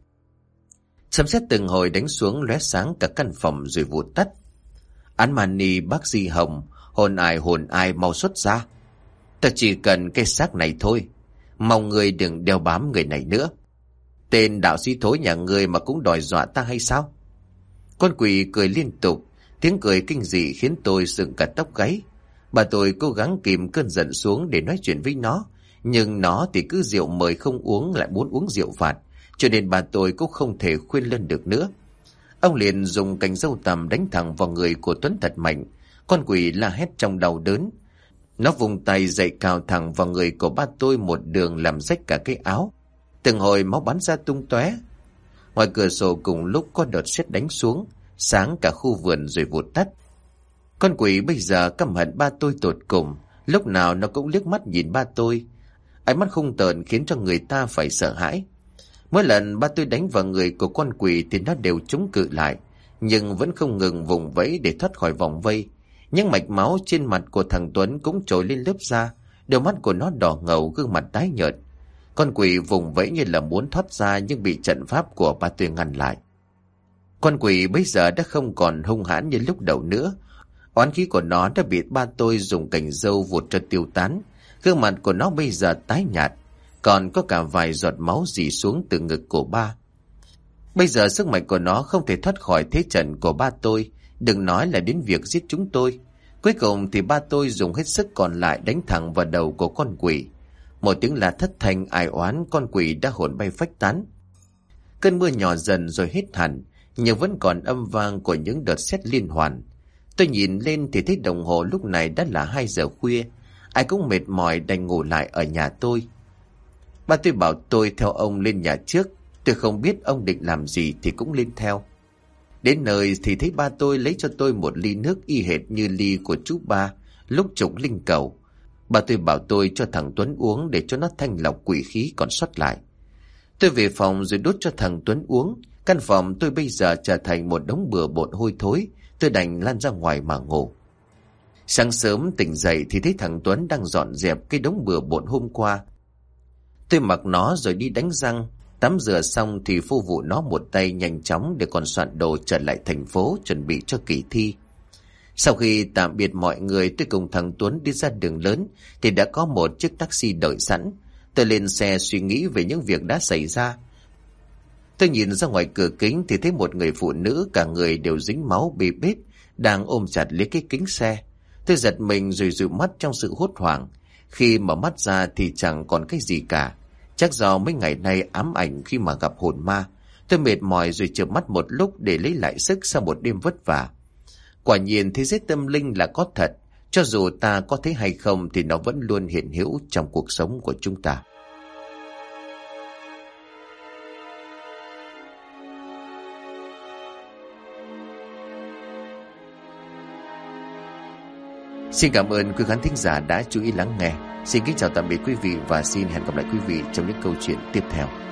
Sấm sét từng hồi đánh xuống lóe sáng cả căn phòng rồi vụt tắt. Án Mani, bác Di Hồng, hồn ai mau xuất ra. Ta chỉ cần cái xác này thôi, mong người đừng đeo bám người này nữa. Tên đạo sĩ thối nhà ngươi mà cũng đòi dọa ta hay sao? Con quỷ cười liên tục, tiếng cười kinh dị khiến tôi dựng cả tóc gáy. Bà tôi cố gắng kìm cơn giận xuống để nói chuyện với nó, nhưng nó thì cứ rượu mời không uống lại muốn uống rượu phạt, cho nên bà tôi cũng không thể khuyên lơn được nữa. Ông liền dùng cành dâu tằm đánh thẳng vào người của Tuấn thật mạnh. Con quỷ la hét trong đau đớn. Nó vùng tay dậy cào thẳng vào người của ba tôi một đường làm rách cả cái áo. Từng hồi máu bắn ra tung tóe. Ngoài cửa sổ cùng lúc có đợt sét đánh xuống, sáng cả khu vườn rồi vụt tắt. Con quỷ bây giờ căm hận ba tôi tột cùng, lúc nào nó cũng liếc mắt nhìn ba tôi. Ánh mắt hung tợn khiến cho người ta phải sợ hãi. Mỗi lần ba tôi đánh vào người của con quỷ thì nó đều chống cự lại, nhưng vẫn không ngừng vùng vẫy để thoát khỏi vòng vây. Những mạch máu trên mặt của thằng Tuấn cũng trồi lên lớp da, đôi mắt của nó đỏ ngầu, gương mặt tái nhợt. Con quỷ vùng vẫy như là muốn thoát ra nhưng bị trận pháp của ba tôi ngăn lại. Con quỷ bây giờ đã không còn hung hãn như lúc đầu nữa. Oán khí của nó đã bị ba tôi dùng cành dâu vụt cho tiêu tán. Gương mặt của nó bây giờ tái nhạt, còn có cả vài giọt máu rỉ xuống từ ngực của ba. Bây giờ sức mạnh của nó không thể thoát khỏi thế trận của ba tôi, đừng nói là đến việc giết chúng tôi. Cuối cùng thì ba tôi dùng hết sức còn lại đánh thẳng vào đầu của con quỷ. Một tiếng la thất thanh ai oán, con quỷ đã hồn bay phách tán. Cơn mưa nhỏ dần rồi hết hẳn, nhưng vẫn còn âm vang của những đợt sét liên hoàn. Tôi nhìn lên thì thấy đồng hồ lúc này đã là 2 giờ khuya. Ai cũng mệt mỏi đành ngủ lại ở nhà tôi. Ba tôi bảo tôi theo ông lên nhà trước. Tôi không biết ông định làm gì thì cũng lên theo. Đến nơi thì thấy ba tôi lấy cho tôi một ly nước y hệt như ly của chú ba lúc trục linh cầu. Ba tôi bảo tôi cho thằng Tuấn uống để cho nó thanh lọc quỷ khí còn sót lại. Tôi về phòng rồi đút cho thằng Tuấn uống. Căn phòng tôi bây giờ trở thành một đống bừa bộn hôi thối. Tôi đành lăn ra ngoài mà ngủ. Sáng sớm tỉnh dậy thì thấy thằng Tuấn đang dọn dẹp cái đống bừa bộn hôm qua. Tôi mặc nó rồi đi đánh răng. Tắm rửa xong thì phu vụ nó một tay nhanh chóng để còn soạn đồ trở lại thành phố chuẩn bị cho kỳ thi. Sau khi tạm biệt mọi người, tôi cùng thằng Tuấn đi ra đường lớn thì đã có một chiếc taxi đợi sẵn. Tôi lên xe suy nghĩ về những việc đã xảy ra. Tôi nhìn ra ngoài cửa kính thì thấy một người phụ nữ cả người đều dính máu bê bết đang ôm chặt lấy cái kính xe. Tôi giật mình rồi dụi mắt trong sự hốt hoảng. Khi mở mắt ra thì chẳng còn cái gì cả. Chắc do mấy ngày nay ám ảnh khi mà gặp hồn ma. Tôi mệt mỏi rồi chợp mắt một lúc để lấy lại sức sau một đêm vất vả. Quả nhiên thế giới tâm linh là có thật. Cho dù ta có thấy hay không thì nó vẫn luôn hiện hữu trong cuộc sống của chúng ta. Xin cảm ơn quý khán thính giả đã chú ý lắng nghe. Xin kính chào tạm biệt quý vị và xin hẹn gặp lại quý vị trong những câu chuyện tiếp theo.